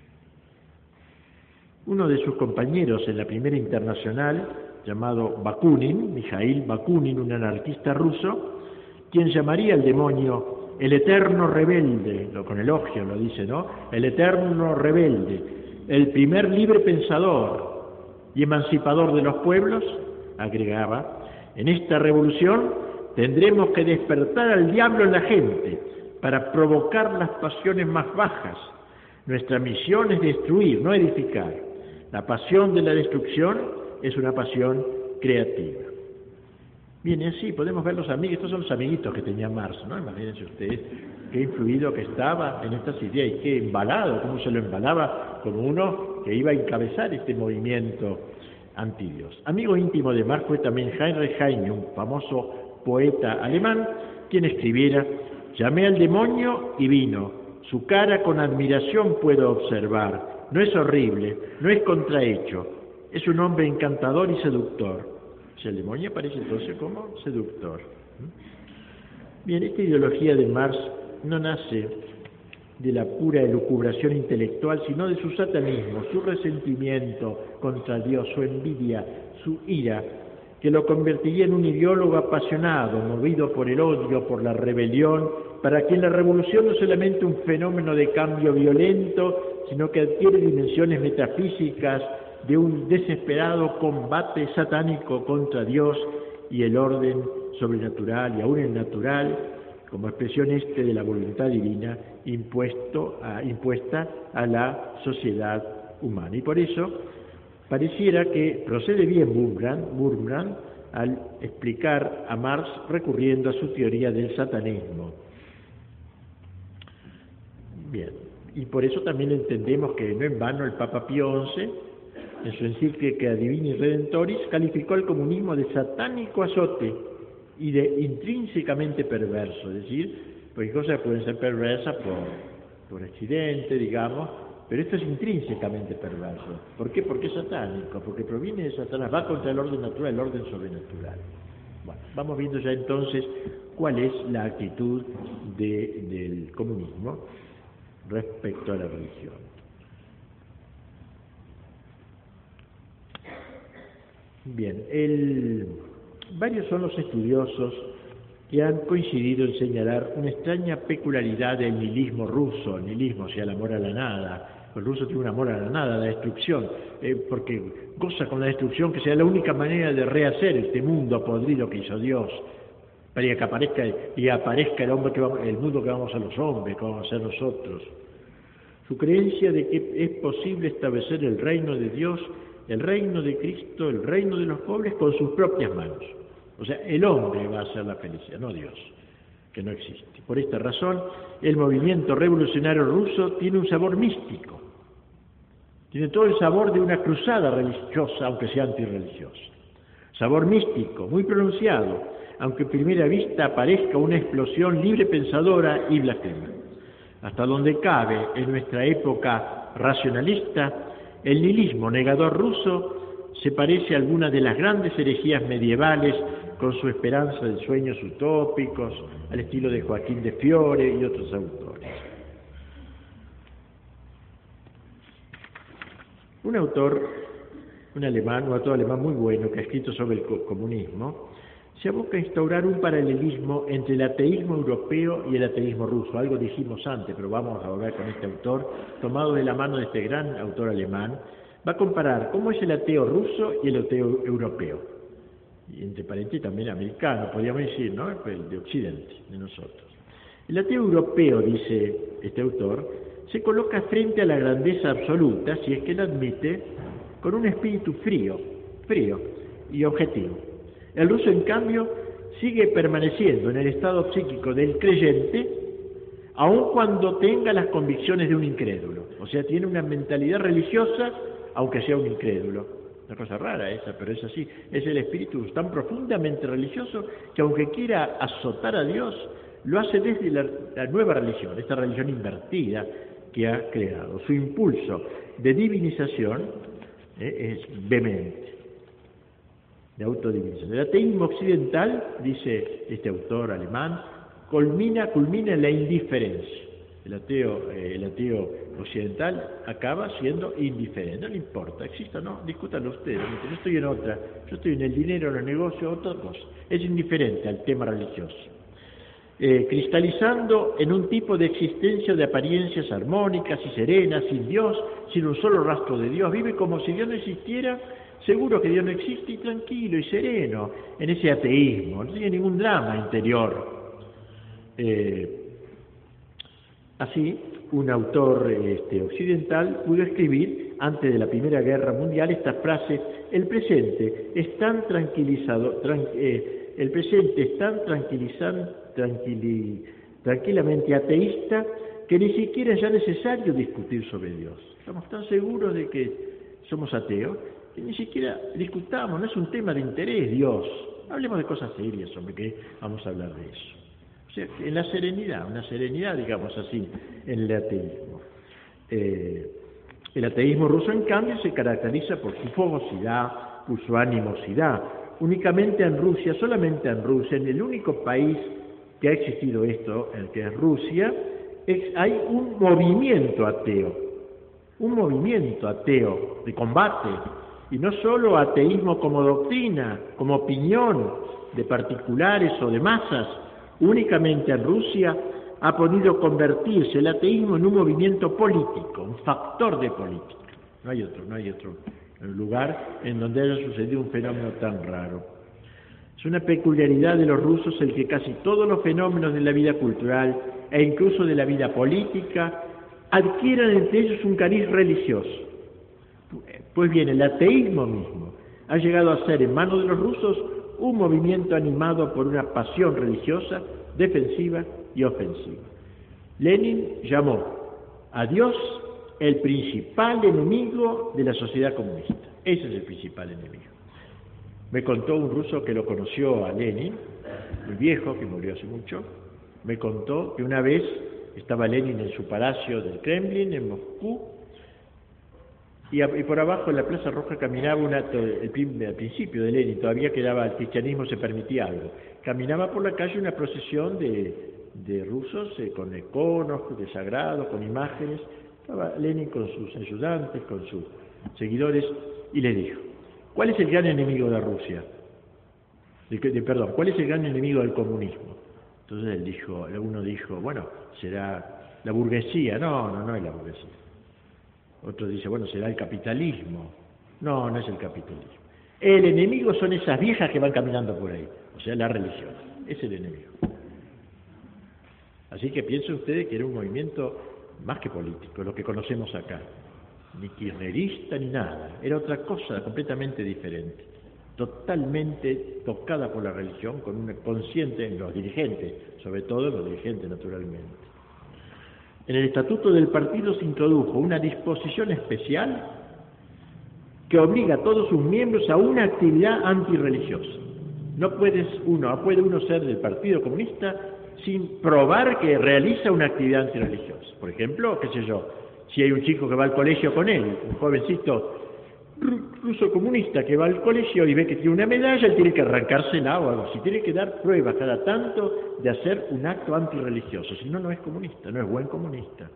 Uno de sus compañeros en la Primera Internacional, llamado Bakunin, Mikhail Bakunin, un anarquista ruso, quien llamaría al demonio el eterno rebelde, con elogio lo dice, ¿no? El eterno rebelde, el primer libre pensador y emancipador de los pueblos, agregaba: en esta revolución tendremos que despertar al diablo en la gente para provocar las pasiones más bajas. Nuestra misión es destruir, no edificar. La pasión de la destrucción es una pasión creativa. Bien, y así podemos ver los amigos, estos son los amiguitos que tenía Marx, ¿no? Imagínense ustedes qué influido que estaba en estas ideas y qué embalado, cómo se lo embalaba como uno que iba a encabezar este movimiento antidios. Amigo íntimo de Marx fue también Heinrich Heine, un famoso poeta alemán, quien escribiera: llamé al demonio y vino, su cara con admiración puedo observar. No es horrible, no es contrahecho, es un hombre encantador y seductor. O sea, el demonio aparece entonces como seductor. Bien, esta ideología de Marx no nace de la pura elucubración intelectual, sino de su satanismo, su resentimiento contra Dios, su envidia, su ira, que lo convertiría en un ideólogo apasionado, movido por el odio, por la rebelión, para quien la revolución no es solamente un fenómeno de cambio violento, sino que adquiere dimensiones metafísicas de un desesperado combate satánico contra Dios y el orden sobrenatural y aún el natural, como expresión de la voluntad divina impuesta a la sociedad humana. Y por eso pareciera que procede bien Wurmbrand al explicar a Marx recurriendo a su teoría del satanismo. Bien, y por eso también entendemos que no en vano el Papa Pío XI, en su encíclica Divini Redentoris, calificó al comunismo de satánico azote y de intrínsecamente perverso, es decir, porque cosas pueden ser perversas por accidente, digamos, pero esto es intrínsecamente perverso. ¿Por qué? Porque es satánico, porque proviene de Satanás, va contra el orden natural, el orden sobrenatural. Bueno, vamos viendo ya entonces cuál es la actitud del comunismo respecto a la religión. Bien, varios son los estudiosos que han coincidido en señalar una extraña peculiaridad del nihilismo ruso, nihilismo, o sea, el amor a la nada. El ruso tiene un amor a la nada, a la destrucción, porque goza con la destrucción, que sea la única manera de rehacer este mundo podrido que hizo Dios, para que aparezca el mundo que vamos a los hombres, que vamos a ser nosotros. Su creencia de que es posible establecer el reino de Dios, el reino de Cristo, el reino de los pobres con sus propias manos. O sea, el hombre va a hacer la felicidad, no Dios, que no existe. Por esta razón, el movimiento revolucionario ruso tiene un sabor místico. Tiene todo el sabor de una cruzada religiosa, aunque sea antirreligiosa. Sabor místico, muy pronunciado, aunque a primera vista aparezca una explosión libre pensadora y blasfema. Hasta donde cabe en nuestra época racionalista, el nihilismo negador ruso se parece a alguna de las grandes herejías medievales con su esperanza de sueños utópicos, al estilo de Joaquín de Fiore y otros autores. Un autor alemán muy bueno que ha escrito sobre el comunismo, se aboca a instaurar un paralelismo entre el ateísmo europeo y el ateísmo ruso. Algo dijimos antes, pero vamos a volver con este autor, tomado de la mano de este gran autor alemán. Va a comparar cómo es el ateo ruso y el ateo europeo. Y entre paréntesis también americano, podríamos decir, ¿no? El de Occidente, de nosotros. El ateo europeo, dice este autor, se coloca frente a la grandeza absoluta, si es que la admite, con un espíritu frío y objetivo. El ruso, en cambio, sigue permaneciendo en el estado psíquico del creyente, aun cuando tenga las convicciones de un incrédulo. O sea, tiene una mentalidad religiosa, aunque sea un incrédulo. Una cosa rara esa, pero es así. Es el espíritu tan profundamente religioso que aunque quiera azotar a Dios, lo hace desde la nueva religión, esta religión invertida que ha creado. Su impulso de divinización es vehemente, de autodivinización. El ateísmo occidental, dice este autor alemán, culmina en la indiferencia. El ateo occidental acaba siendo indiferente, no le importa, exista o no, discútanlo ustedes, yo estoy en otra, yo estoy en el dinero, en los negocios, otra cosa, es indiferente al tema religioso. Cristalizando en un tipo de existencia de apariencias armónicas y serenas, sin Dios, sin un solo rastro de Dios, vive como si Dios no existiera, seguro que Dios no existe, y tranquilo y sereno en ese ateísmo, no tiene ningún drama interior. Así, un autor occidental pudo escribir, antes de la Primera Guerra Mundial, esta frase: el presente es tan tranquilamente ateísta que ni siquiera es ya necesario discutir sobre Dios. Estamos tan seguros de que somos ateos que ni siquiera discutamos, no es un tema de interés Dios. Hablemos de cosas serias, hombre, que vamos a hablar de eso. O sea, en la serenidad, una serenidad, digamos así, en el ateísmo. El ateísmo ruso, en cambio, se caracteriza por su fogosidad, por su animosidad. Únicamente en Rusia, solamente en Rusia, en el único país que ha existido esto, el que es Rusia, hay un movimiento ateo de combate, y no solo ateísmo como doctrina, como opinión de particulares o de masas. Únicamente en Rusia ha podido convertirse el ateísmo en un movimiento político, un factor de política. No hay otro lugar en donde haya sucedido un fenómeno tan raro. Es una peculiaridad de los rusos el que casi todos los fenómenos de la vida cultural e incluso de la vida política adquieran entre ellos un cariz religioso. Pues bien, el ateísmo mismo ha llegado a ser en manos de los rusos un movimiento animado por una pasión religiosa, defensiva y ofensiva. Lenin llamó a Dios el principal enemigo de la sociedad comunista. Ese es el principal enemigo. Me contó un ruso que lo conoció a Lenin, muy viejo, que murió hace mucho, me contó que una vez estaba Lenin en su palacio del Kremlin, en Moscú, y por abajo en la Plaza Roja caminaba al principio de Lenin, todavía quedaba, el cristianismo se permitía algo. Caminaba por la calle una procesión de rusos con iconos de sagrados, con imágenes. Estaba Lenin con sus ayudantes, con sus seguidores, y le dijo: ¿cuál es el gran enemigo de Rusia? ¿Cuál es el gran enemigo del comunismo? Entonces uno dijo, bueno, será la burguesía. No es la burguesía. Otro dice, bueno, será el capitalismo. No es el capitalismo. El enemigo son esas viejas que van caminando por ahí, o sea, la religión. Es el enemigo. Así que piensen ustedes que era un movimiento más que político, lo que conocemos acá. Ni kirchnerista ni nada. Era otra cosa completamente diferente. Totalmente tocada por la religión, con una consciente en los dirigentes, sobre todo en los dirigentes naturalmente. En el estatuto del partido se introdujo una disposición especial que obliga a todos sus miembros a una actividad antirreligiosa. No puede uno ser del Partido Comunista sin probar que realiza una actividad antirreligiosa. Por ejemplo, si hay un chico que va al colegio con él, un jovencito ruso comunista que va al colegio y ve que tiene una medalla, él tiene que arrancársela o algo así, tiene que dar pruebas cada tanto de hacer un acto antirreligioso, si no, no es comunista, no es buen comunista.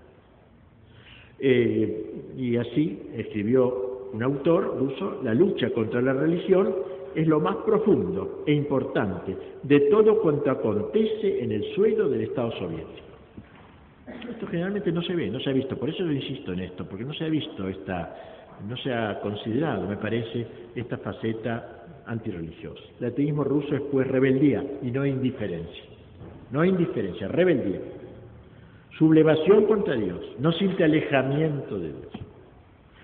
Y así escribió un autor ruso: la lucha contra la religión es lo más profundo e importante de todo cuanto acontece en el suelo del Estado soviético. Esto generalmente no se ve, no se ha visto, por eso yo insisto en esto, porque no se ha visto no se ha considerado, me parece, esta faceta antirreligiosa. El ateísmo ruso es pues rebeldía y no indiferencia. No indiferencia, rebeldía. Sublevación contra Dios, no simple alejamiento de Dios.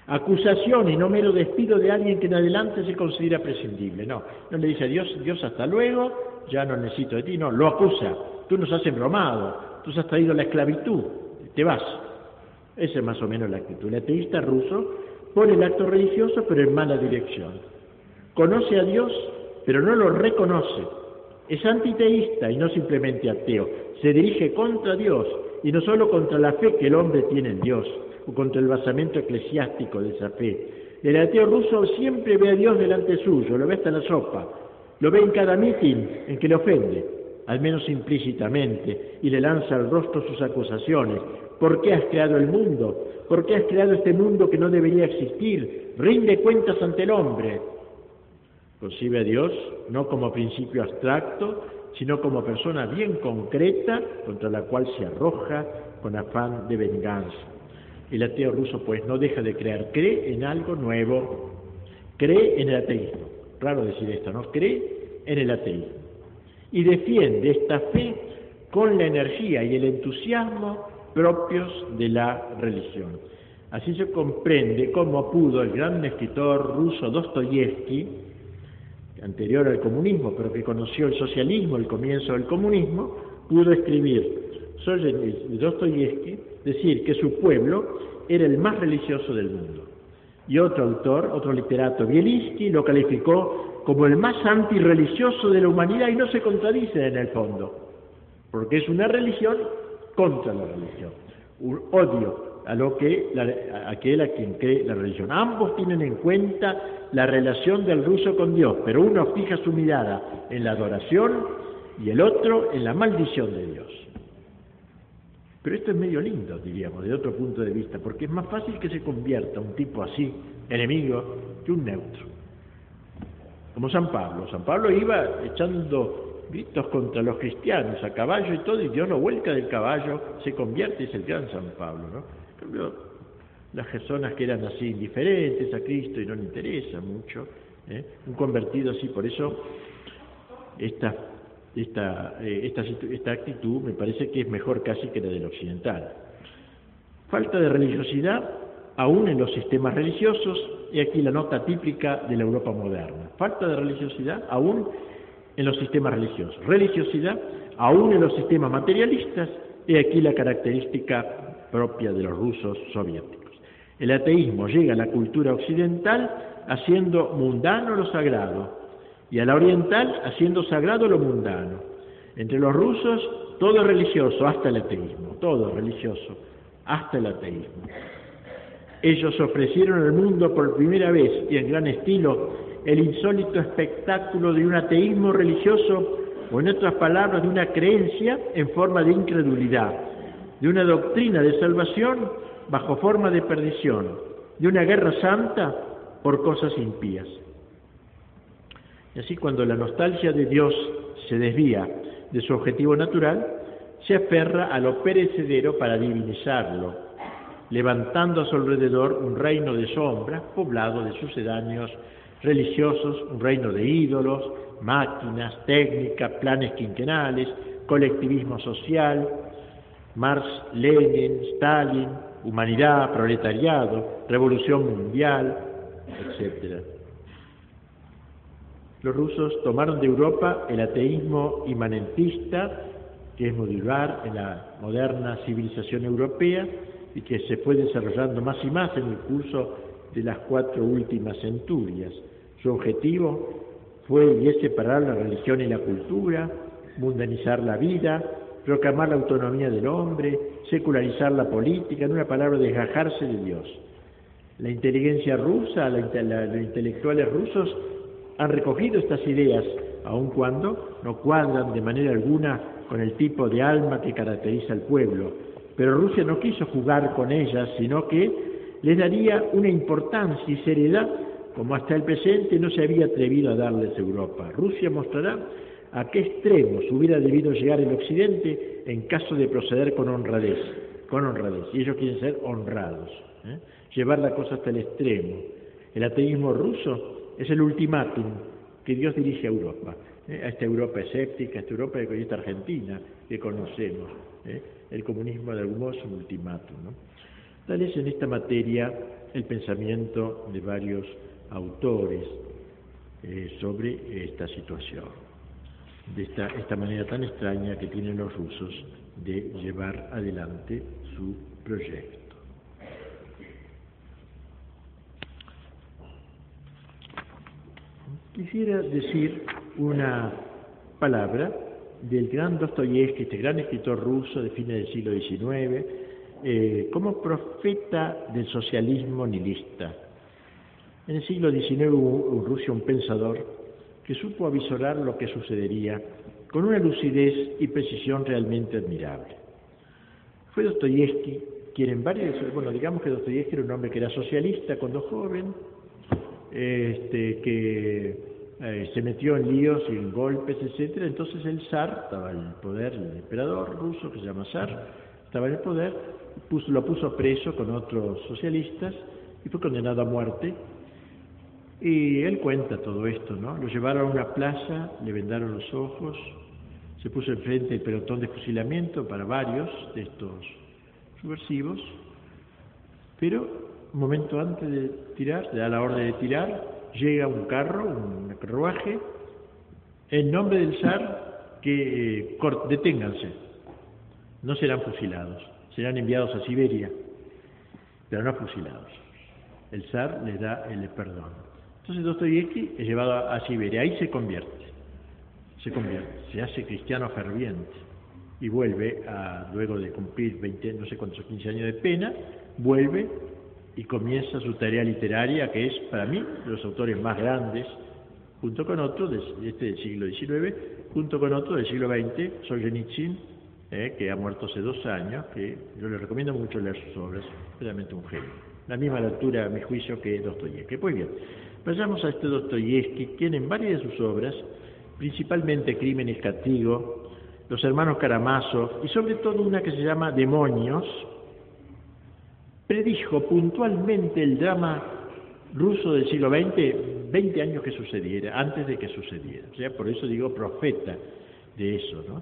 acusación y no mero despido de alguien que en adelante se considera prescindible. No le dice a Dios, Dios hasta luego, ya no necesito de ti, no, lo acusa, tú nos has embromado, tú nos has traído la esclavitud, te vas. Esa es más o menos la actitud. El ateísta ruso pone el acto religioso pero en mala dirección. Conoce a Dios pero no lo reconoce. Es antiteísta y no simplemente ateo. Se dirige contra Dios y no solo contra la fe que el hombre tiene en Dios o contra el basamento eclesiástico de esa fe. El ateo ruso siempre ve a Dios delante suyo, lo ve hasta en la sopa, lo ve en cada mitin en que le ofende, al menos implícitamente, y le lanza al rostro sus acusaciones. ¿Por qué has creado el mundo? ¿Por qué has creado este mundo que no debería existir? Rinde cuentas ante el hombre. Concibe a Dios no como principio abstracto, sino como persona bien concreta contra la cual se arroja con afán de venganza. El ateo ruso pues no deja de creer, cree en algo nuevo, cree en el ateísmo. Raro decir esto, ¿no? Cree en el ateísmo. Y defiende esta fe con la energía y el entusiasmo propios de la religión. Así se comprende cómo pudo el gran escritor ruso Dostoyevsky, anterior al comunismo, pero que conoció el socialismo, el comienzo del comunismo, pudo escribir sobre Dostoyevsky, decir que su pueblo era el más religioso del mundo. Y otro autor, otro literato, Bielinski, lo calificó como el más antirreligioso de la humanidad y no se contradice en el fondo, porque es una religión contra la religión, un odio a aquel a quien cree la religión. Ambos tienen en cuenta la relación del ruso con Dios, pero uno fija su mirada en la adoración y el otro en la maldición de Dios. Pero esto es medio lindo, diríamos, de otro punto de vista, porque es más fácil que se convierta un tipo así, enemigo, que un neutro. Como San Pablo. San Pablo iba echando gritos contra los cristianos a caballo y todo, y Dios lo vuelca del caballo, se convierte, es el gran San Pablo, ¿no? En cambio, las personas que eran así indiferentes a Cristo y no le interesa mucho, un convertido así, por eso esta actitud me parece que es mejor casi que la del occidental. Falta de religiosidad aún en los sistemas religiosos, y aquí la nota típica de la Europa moderna. Falta de religiosidad aún en los sistemas religiosos. Religiosidad aún en los sistemas materialistas, y aquí la característica propia de los rusos soviéticos. El ateísmo llega a la cultura occidental haciendo mundano lo sagrado, y a la oriental haciendo sagrado lo mundano. Entre los rusos todo es religioso hasta el ateísmo, todo es religioso hasta el ateísmo. Ellos ofrecieron al mundo por primera vez y en gran estilo el insólito espectáculo de un ateísmo religioso, o en otras palabras de una creencia en forma de incredulidad, de una doctrina de salvación bajo forma de perdición, de una guerra santa por cosas impías. Y así, cuando la nostalgia de Dios se desvía de su objetivo natural, se aferra a lo perecedero para divinizarlo, levantando a su alrededor un reino de sombras poblado de sucedáneos religiosos, un reino de ídolos, máquinas, técnicas, planes quinquenales, colectivismo social, Marx, Lenin, Stalin, humanidad, proletariado, revolución mundial, etc. Los rusos tomaron de Europa el ateísmo inmanentista, que es modular en la moderna civilización europea y que se fue desarrollando más y más en el curso de las 4 últimas centurias. Su objetivo fue y es separar la religión y la cultura, mundanizar la vida, proclamar la autonomía del hombre, secularizar la política, en una palabra, desgajarse de Dios. La inteligencia rusa, los intelectuales rusos han recogido estas ideas, aun cuando no cuadran de manera alguna con el tipo de alma que caracteriza al pueblo. Pero Rusia no quiso jugar con ellas, sino que les daría una importancia y seriedad como hasta el presente no se había atrevido a darles Europa. Rusia mostrará a qué extremos hubiera debido llegar el Occidente en caso de proceder con honradez. Y ellos quieren ser honrados, llevar la cosa hasta el extremo. El ateísmo ruso es el ultimátum que Dios dirige a Europa, a esta Europa escéptica, a esta Europa de esta Argentina que conocemos. El comunismo de algún modo es un ultimátum, ¿no? Tal es en esta materia el pensamiento de varios autores sobre esta situación, de esta manera tan extraña que tienen los rusos de llevar adelante su proyecto. Quisiera decir una palabra del gran Dostoyevski, este gran escritor ruso de fines del siglo XIX, como profeta del socialismo nihilista. En el siglo XIX hubo en Rusia un pensador que supo avisorar lo que sucedería con una lucidez y precisión realmente admirable. Fue Dostoyevski quien en varios, digamos que Dostoyevski era un hombre que era socialista cuando joven, que se metió en líos y en golpes, etcétera. Entonces el zar, estaba en el poder, el emperador ruso que se llama zar, estaba en el poder, lo puso preso con otros socialistas y fue condenado a muerte. Y él cuenta todo esto, ¿no? Lo llevaron a una plaza, le vendaron los ojos, se puso enfrente del pelotón de fusilamiento para varios de estos subversivos, pero un momento antes de tirar, le da la orden de tirar, llega un carro, un carruaje, en nombre del zar, que deténganse, no serán fusilados, serán enviados a Siberia, pero no fusilados. El zar les da el perdón. Entonces Dostoyevski es llevado a Siberia, ahí se convierte, se hace cristiano ferviente y vuelve luego de cumplir 20, no sé cuántos, 15 años de pena, vuelve y comienza su tarea literaria, que es para mí de los autores más grandes, junto con otro del siglo XIX, junto con otro del siglo XX, Solzhenitsyn, que ha muerto hace 2 años, que yo le recomiendo mucho leer sus obras, realmente un genio. La misma altura, a mi juicio, que Dostoyevski. Pues bien, vayamos a este Dostoyevski, quien en varias de sus obras, principalmente Crimen y Castigo, Los hermanos Karamazov, y sobre todo una que se llama Demonios, predijo puntualmente el drama ruso del siglo XX, 20 años que sucediera, antes de que sucediera. O sea, por eso digo profeta de eso, ¿no?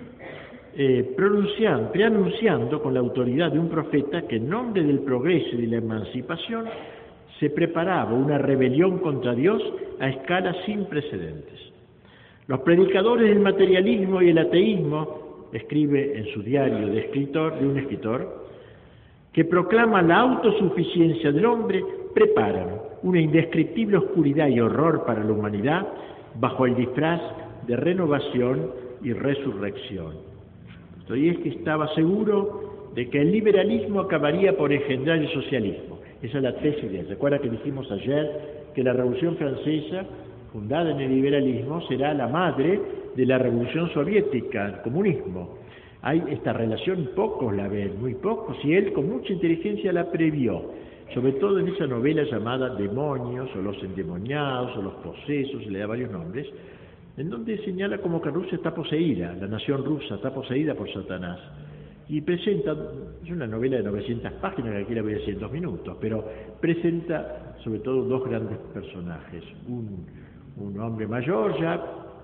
Preanunciando con la autoridad de un profeta que en nombre del progreso y de la emancipación se preparaba una rebelión contra Dios a escala sin precedentes. Los predicadores del materialismo y el ateísmo, escribe en su diario de un escritor, que proclama la autosuficiencia del hombre, preparan una indescriptible oscuridad y horror para la humanidad bajo el disfraz de renovación y resurrección. Dostoyevski estaba seguro de que el liberalismo acabaría por engendrar el socialismo. Esa es la tesis de él. Recuerda que dijimos ayer que la Revolución Francesa, fundada en el liberalismo, será la madre de la Revolución Soviética, el comunismo. Hay esta relación, pocos la ven, muy pocos, y él con mucha inteligencia la previó, sobre todo en esa novela llamada Demonios, o Los endemoniados, o Los posesos, le da varios nombres, en donde señala como que Rusia está poseída, la nación rusa está poseída por Satanás. Y presenta, es una novela de 900 páginas, que aquí la voy a decir en 2 minutos, pero presenta sobre todo 2 grandes personajes. Un hombre mayor ya,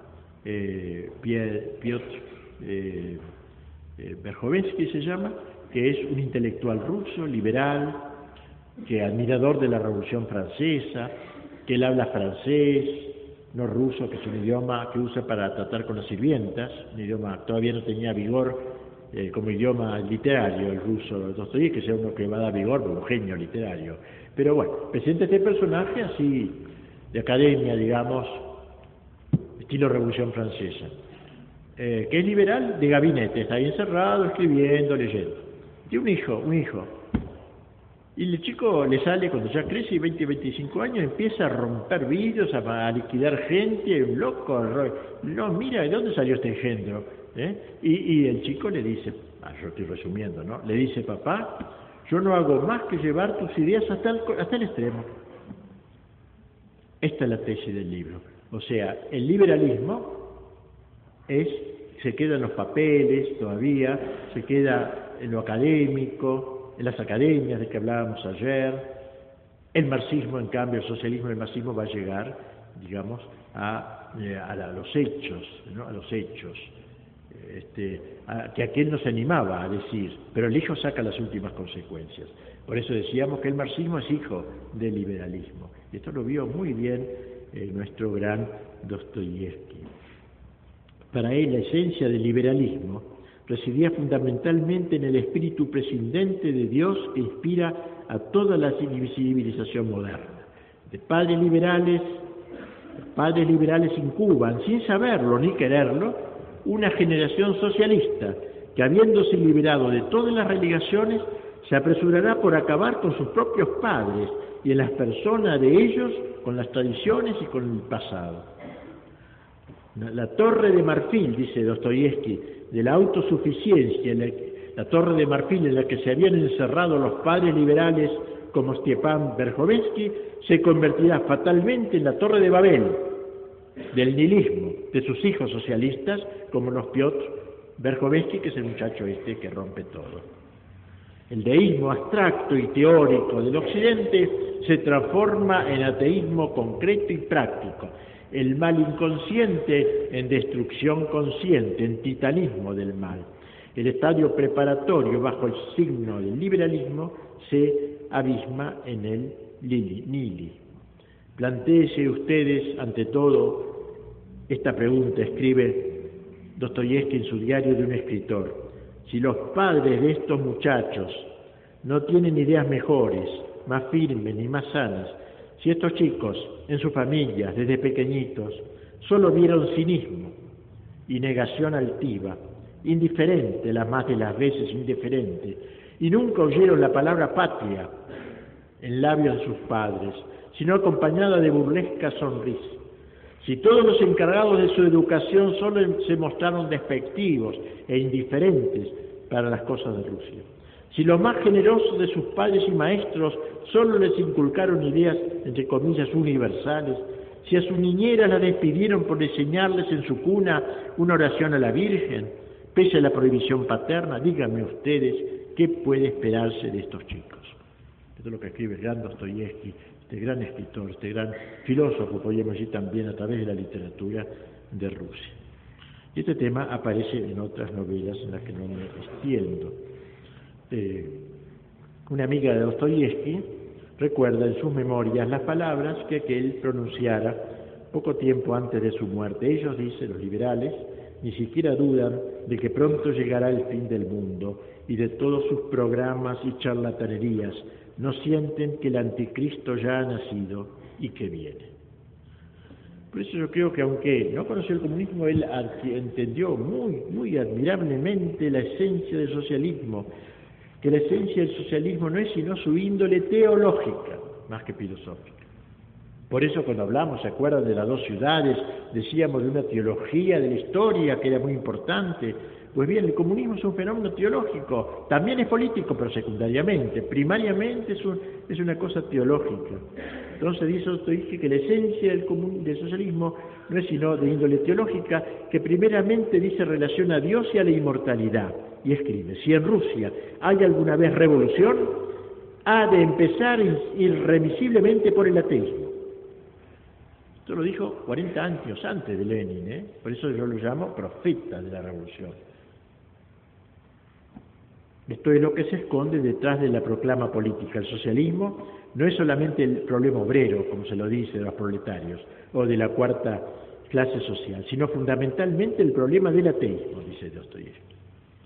Piotr Verhovensky se llama, que es un intelectual ruso, liberal, que admirador de la Revolución Francesa, que él habla francés, no ruso, que es un idioma que usa para tratar con las sirvientas, un idioma que todavía no tenía vigor como idioma literario, el ruso Dostoyevski, que sea uno que va a dar vigor, como un genio literario. Pero bueno, presenta este personaje así, de academia, digamos, estilo Revolución Francesa, que es liberal de gabinete, está ahí encerrado, escribiendo, leyendo. Tiene un hijo. Y el chico le sale, cuando ya crece, 20, 25 años, empieza a romper vidrios, a liquidar gente, un loco. No, mira, ¿de dónde salió este engendro? Y el chico le dice, yo estoy resumiendo, ¿no? Le dice, papá, yo no hago más que llevar tus ideas hasta el extremo. Esta es la tesis del libro. O sea, el liberalismo se queda en los papeles todavía, se queda en lo académico, en las academias de que hablábamos ayer. El marxismo, en cambio, el socialismo y el marxismo va a llegar, digamos, a los hechos, ¿no? A los hechos. que aquel no se animaba a decir, pero el hijo saca las últimas consecuencias. Por eso decíamos que el marxismo es hijo del liberalismo. Y esto lo vio muy bien nuestro gran Dostoyevsky. Para él la esencia del liberalismo residía fundamentalmente en el espíritu prescindente de Dios que inspira a toda la civilización moderna. Los padres liberales incuban, sin saberlo ni quererlo, una generación socialista que, habiéndose liberado de todas las relegaciones, se apresurará por acabar con sus propios padres y en las personas de ellos con las tradiciones y con el pasado. La torre de marfil, dice Dostoyevsky, de la autosuficiencia, la torre de marfil en la que se habían encerrado los padres liberales como Stepan Verjovensky, se convertirá fatalmente en la torre de Babel del nihilismo de sus hijos socialistas, como los Piotr Verjovensky, que es el muchacho que rompe todo. El deísmo abstracto y teórico del Occidente se transforma en ateísmo concreto y práctico, el mal inconsciente en destrucción consciente, en titanismo del mal. El estadio preparatorio bajo el signo del liberalismo se abisma en el nihilismo. Plantéese ustedes, ante todo, esta pregunta, escribe Dostoyevsky en su diario de un escritor. Si los padres de estos muchachos no tienen ideas mejores, más firmes ni más sanas, si estos chicos, en sus familias, desde pequeñitos, solo vieron cinismo y negación altiva, indiferente las más de las veces indiferente, y nunca oyeron la palabra patria en labios de sus padres, sino acompañada de burlesca sonrisa. Si todos los encargados de su educación solo se mostraron despectivos e indiferentes para las cosas de Rusia, si los más generosos de sus padres y maestros solo les inculcaron ideas, entre comillas, universales, si a su niñera la despidieron por enseñarles en su cuna una oración a la Virgen, pese a la prohibición paterna, díganme ustedes qué puede esperarse de estos chicos. Esto es lo que escribe el gran Dostoyevsky, este gran escritor, este gran filósofo, podríamos decir también a través de la literatura de Rusia. Y este tema aparece en otras novelas en las que no me extiendo. Una amiga de Dostoyevsky recuerda en sus memorias las palabras que aquel pronunciara poco tiempo antes de su muerte. Ellos, dice, los liberales, ni siquiera dudan de que pronto llegará el fin del mundo y de todos sus programas y charlatanerías. No sienten que el anticristo ya ha nacido y que viene. Por eso yo creo que aunque no conoció el comunismo, él entendió muy admirablemente la esencia del socialismo, que la esencia del socialismo no es sino su índole teológica, más que filosófica. Por eso cuando hablamos, ¿se acuerdan de las dos ciudades? Decíamos de una teología de la historia que era muy importante. Pues bien, el comunismo es un fenómeno teológico, también es político, pero secundariamente, primariamente es una cosa teológica. Entonces dice Dostoyevsky que la esencia del socialismo no es sino de índole teológica, que primeramente dice relación a Dios y a la inmortalidad. Y escribe, si en Rusia hay alguna vez revolución, ha de empezar irremisiblemente por el ateísmo. Esto lo dijo 40 años antes de Lenin, por eso yo lo llamo profeta de la revolución. Esto es lo que se esconde detrás de la proclama política. El socialismo no es solamente el problema obrero, como se lo dice, de los proletarios, o de la cuarta clase social, sino fundamentalmente el problema del ateísmo, dice Dostoyevsky,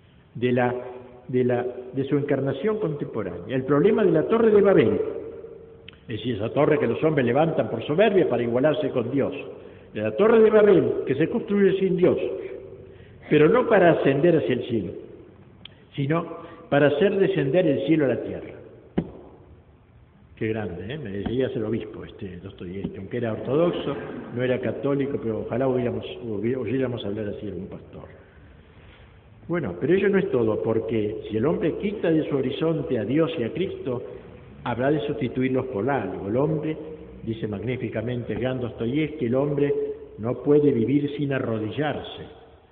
de su encarnación contemporánea, el problema de la torre de Babel, es decir, esa torre que los hombres levantan por soberbia para igualarse con Dios, de la torre de Babel que se construye sin Dios, pero no para ascender hacia el cielo, sino para hacer descender el cielo a la tierra. Qué grande, me decía el obispo Dostoyevsky, aunque era ortodoxo, no era católico, pero ojalá oyéramos hablar así de algún pastor. Bueno, pero ello no es todo, porque si el hombre quita de su horizonte a Dios y a Cristo, habrá de sustituirlos por algo. El hombre, dice magníficamente el gran Dostoyevsky, el hombre no puede vivir sin arrodillarse.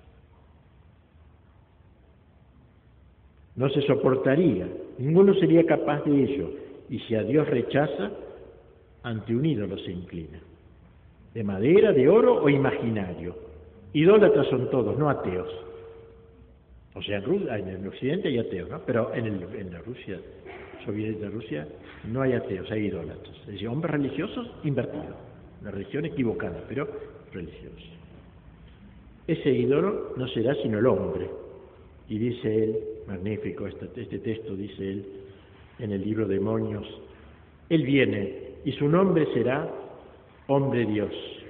No se soportaría, ninguno sería capaz de ello, y si a Dios rechaza, ante un ídolo se inclina, de madera, de oro o imaginario. Idólatras son todos, no ateos. O sea, en el Occidente hay ateos, ¿no? Pero en la Rusia, soviética, Rusia, no hay ateos, hay idólatras. Es decir, hombres religiosos invertidos. Una religión equivocada, pero religiosa. Ese ídolo no será sino el hombre. Y dice él, magnífico este texto, dice él en el libro Demonios, él viene y su nombre será Hombre Dios.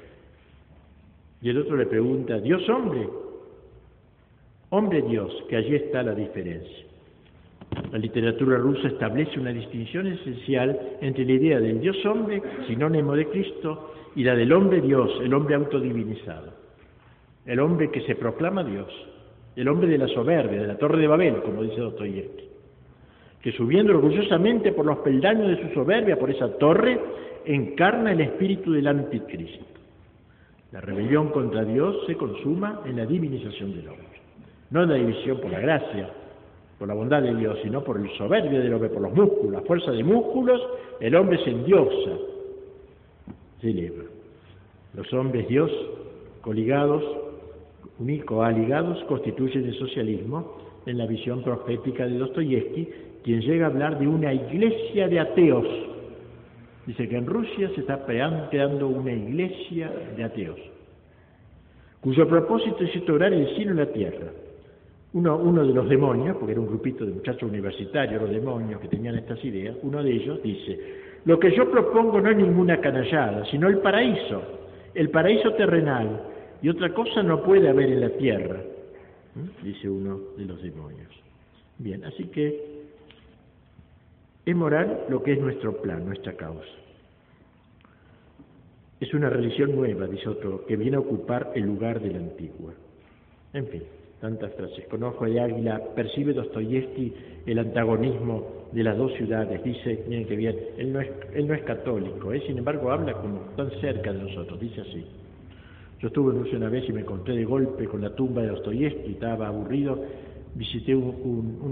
Y el otro le pregunta, ¿Dios hombre? Hombre Dios, que allí está la diferencia. La literatura rusa establece una distinción esencial entre la idea del Dios hombre, sinónimo de Cristo, y la del hombre Dios, el hombre autodivinizado. El hombre que se proclama Dios, el hombre de la soberbia, de la Torre de Babel, como dice Dostoyevsky, que subiendo orgullosamente por los peldaños de su soberbia, por esa torre, encarna el espíritu del anticristo. La rebelión contra Dios se consuma en la divinización del hombre. No en la división por la gracia, por la bondad de Dios, sino por el soberbia del hombre, por los músculos, a fuerza de músculos, el hombre se endiosa, se eleva. Los hombres Dios, coligados, coaligados, constituyen el socialismo en la visión profética de Dostoyevsky, quien llega a hablar de una iglesia de ateos. Dice que en Rusia se está creando una iglesia de ateos, cuyo propósito es instaurar el cielo en la tierra. Uno de los demonios, porque era un grupito de muchachos universitarios, los demonios que tenían estas ideas, uno de ellos dice, lo que yo propongo no es ninguna canallada, sino el paraíso terrenal, y otra cosa no puede haber en la tierra, dice uno de los demonios. Bien, así que es moral lo que es nuestro plan, nuestra causa. Es una religión nueva, dice otro, que viene a ocupar el lugar de la antigua. En fin, tantas frases. Con ojo de águila percibe Dostoyevsky el antagonismo de las dos ciudades. Dice, miren qué bien, él no es católico, sin embargo habla como tan cerca de nosotros, dice así. Yo estuve en Rusia una vez y me encontré de golpe con la tumba de Dostoyevsky, estaba aburrido, visité un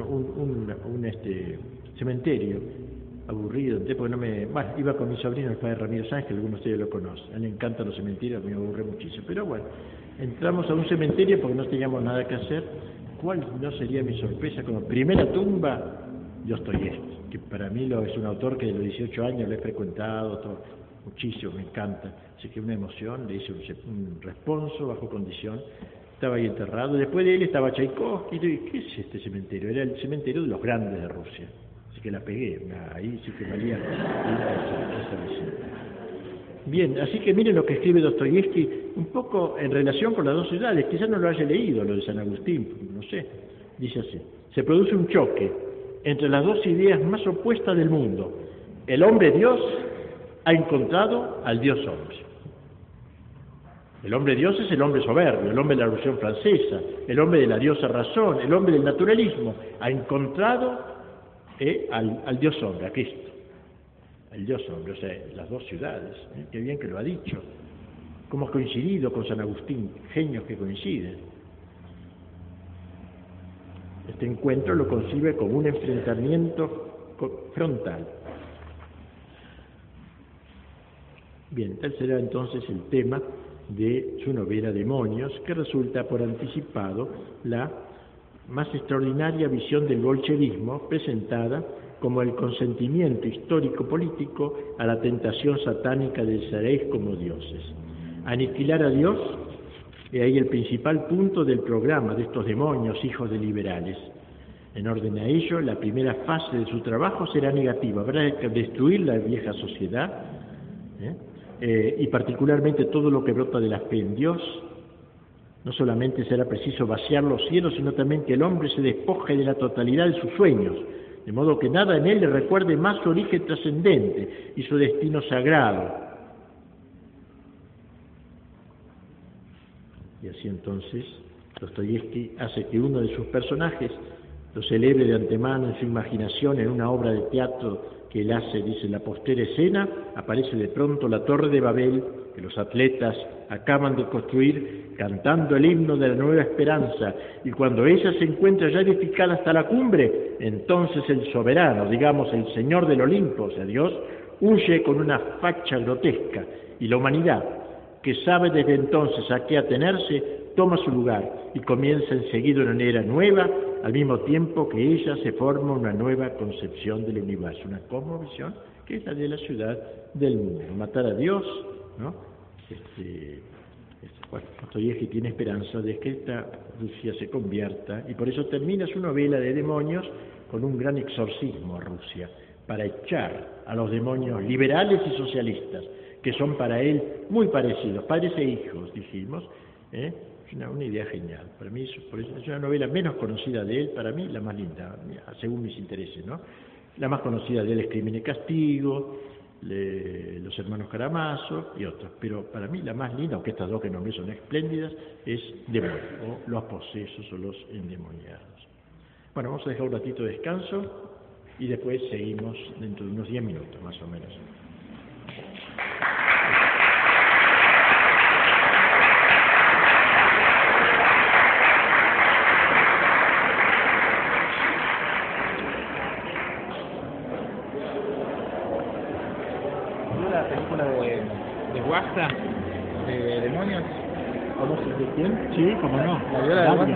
cementerio, aburrido, porque iba con mi sobrino, el padre Ramiro Sánchez, que algunos de ustedes lo conocen, a él le encantan los cementerios, me aburre muchísimo, pero bueno, entramos a un cementerio porque no teníamos nada que hacer. ¿Cuál no sería mi sorpresa? Como primera tumba, Dostoyevsky, que para mí es un autor que de los 18 años lo he frecuentado muchísimo, me encanta, así que una emoción, le hice un responso bajo condición, estaba ahí enterrado. Después de él estaba Tchaikovsky, y dije, ¿qué es este cementerio? Era el cementerio de los grandes de Rusia, así que la pegué, ahí sí que valía esa visita. Bien, así que miren lo que escribe Dostoyevsky, un poco en relación con las dos ciudades, quizás no lo haya leído, lo de San Agustín, no sé, dice así, se produce un choque entre las dos ideas más opuestas del mundo. El hombre Dios ha encontrado al Dios hombre. El hombre Dios es el hombre soberbio, el hombre de la Revolución Francesa, el hombre de la diosa razón, el hombre del naturalismo, ha encontrado al Dios hombre, a Cristo. El Dios hombre, o sea, las dos ciudades, qué bien que lo ha dicho. Cómo ha coincidido con San Agustín, genios que coinciden. Este encuentro lo concibe como un enfrentamiento frontal. Bien, tal será entonces el tema de su novela Demonios, que resulta por anticipado la más extraordinaria visión del bolchevismo presentada como el consentimiento histórico-político a la tentación satánica del seréis como dioses. Aniquilar a Dios es ahí el principal punto del programa de estos demonios, hijos de liberales. En orden a ello, la primera fase de su trabajo será negativa. Habrá que destruir la vieja sociedad, y particularmente todo lo que brota de la fe en Dios. No solamente será preciso vaciar los cielos, sino también que el hombre se despoje de la totalidad de sus sueños, de modo que nada en él le recuerde más su origen trascendente y su destino sagrado. Y así entonces Dostoyevsky hace que uno de sus personajes lo celebre de antemano en su imaginación en una obra de teatro que él hace. Dice, en la postera escena aparece de pronto la Torre de Babel, que los atletas acaban de construir cantando el himno de la nueva esperanza, y cuando ella se encuentra ya edificada hasta la cumbre, entonces el soberano, digamos el Señor del Olimpo, o sea Dios, huye con una facha grotesca, y la humanidad, que sabe desde entonces a qué atenerse, toma su lugar y comienza enseguida una era nueva, al mismo tiempo que ella se forma una nueva concepción del universo, una cosmovisión que es la de la ciudad del mundo. Matar a Dios, ¿no? Bueno, Dostoyevski tiene esperanza de que esta Rusia se convierta, y por eso termina su novela de demonios con un gran exorcismo a Rusia, para echar a los demonios liberales y socialistas, que son para él muy parecidos, padres e hijos, dijimos. Es una idea genial. Para mí es una novela menos conocida de él, para mí la más linda, según mis intereses, ¿no? La más conocida de él es Crimen y Castigo, Los Hermanos Karamazov y otros, pero para mí la más linda, aunque estas dos que nombré son espléndidas, es Demonios, o Los Posesos o Los Endemoniados. Bueno, vamos a dejar un ratito de descanso y después seguimos dentro de unos 10 minutos más o menos. La película de Guasta, de Demonios. ¿Conoces de quién? Sí, cómo no. La viola de Guasta.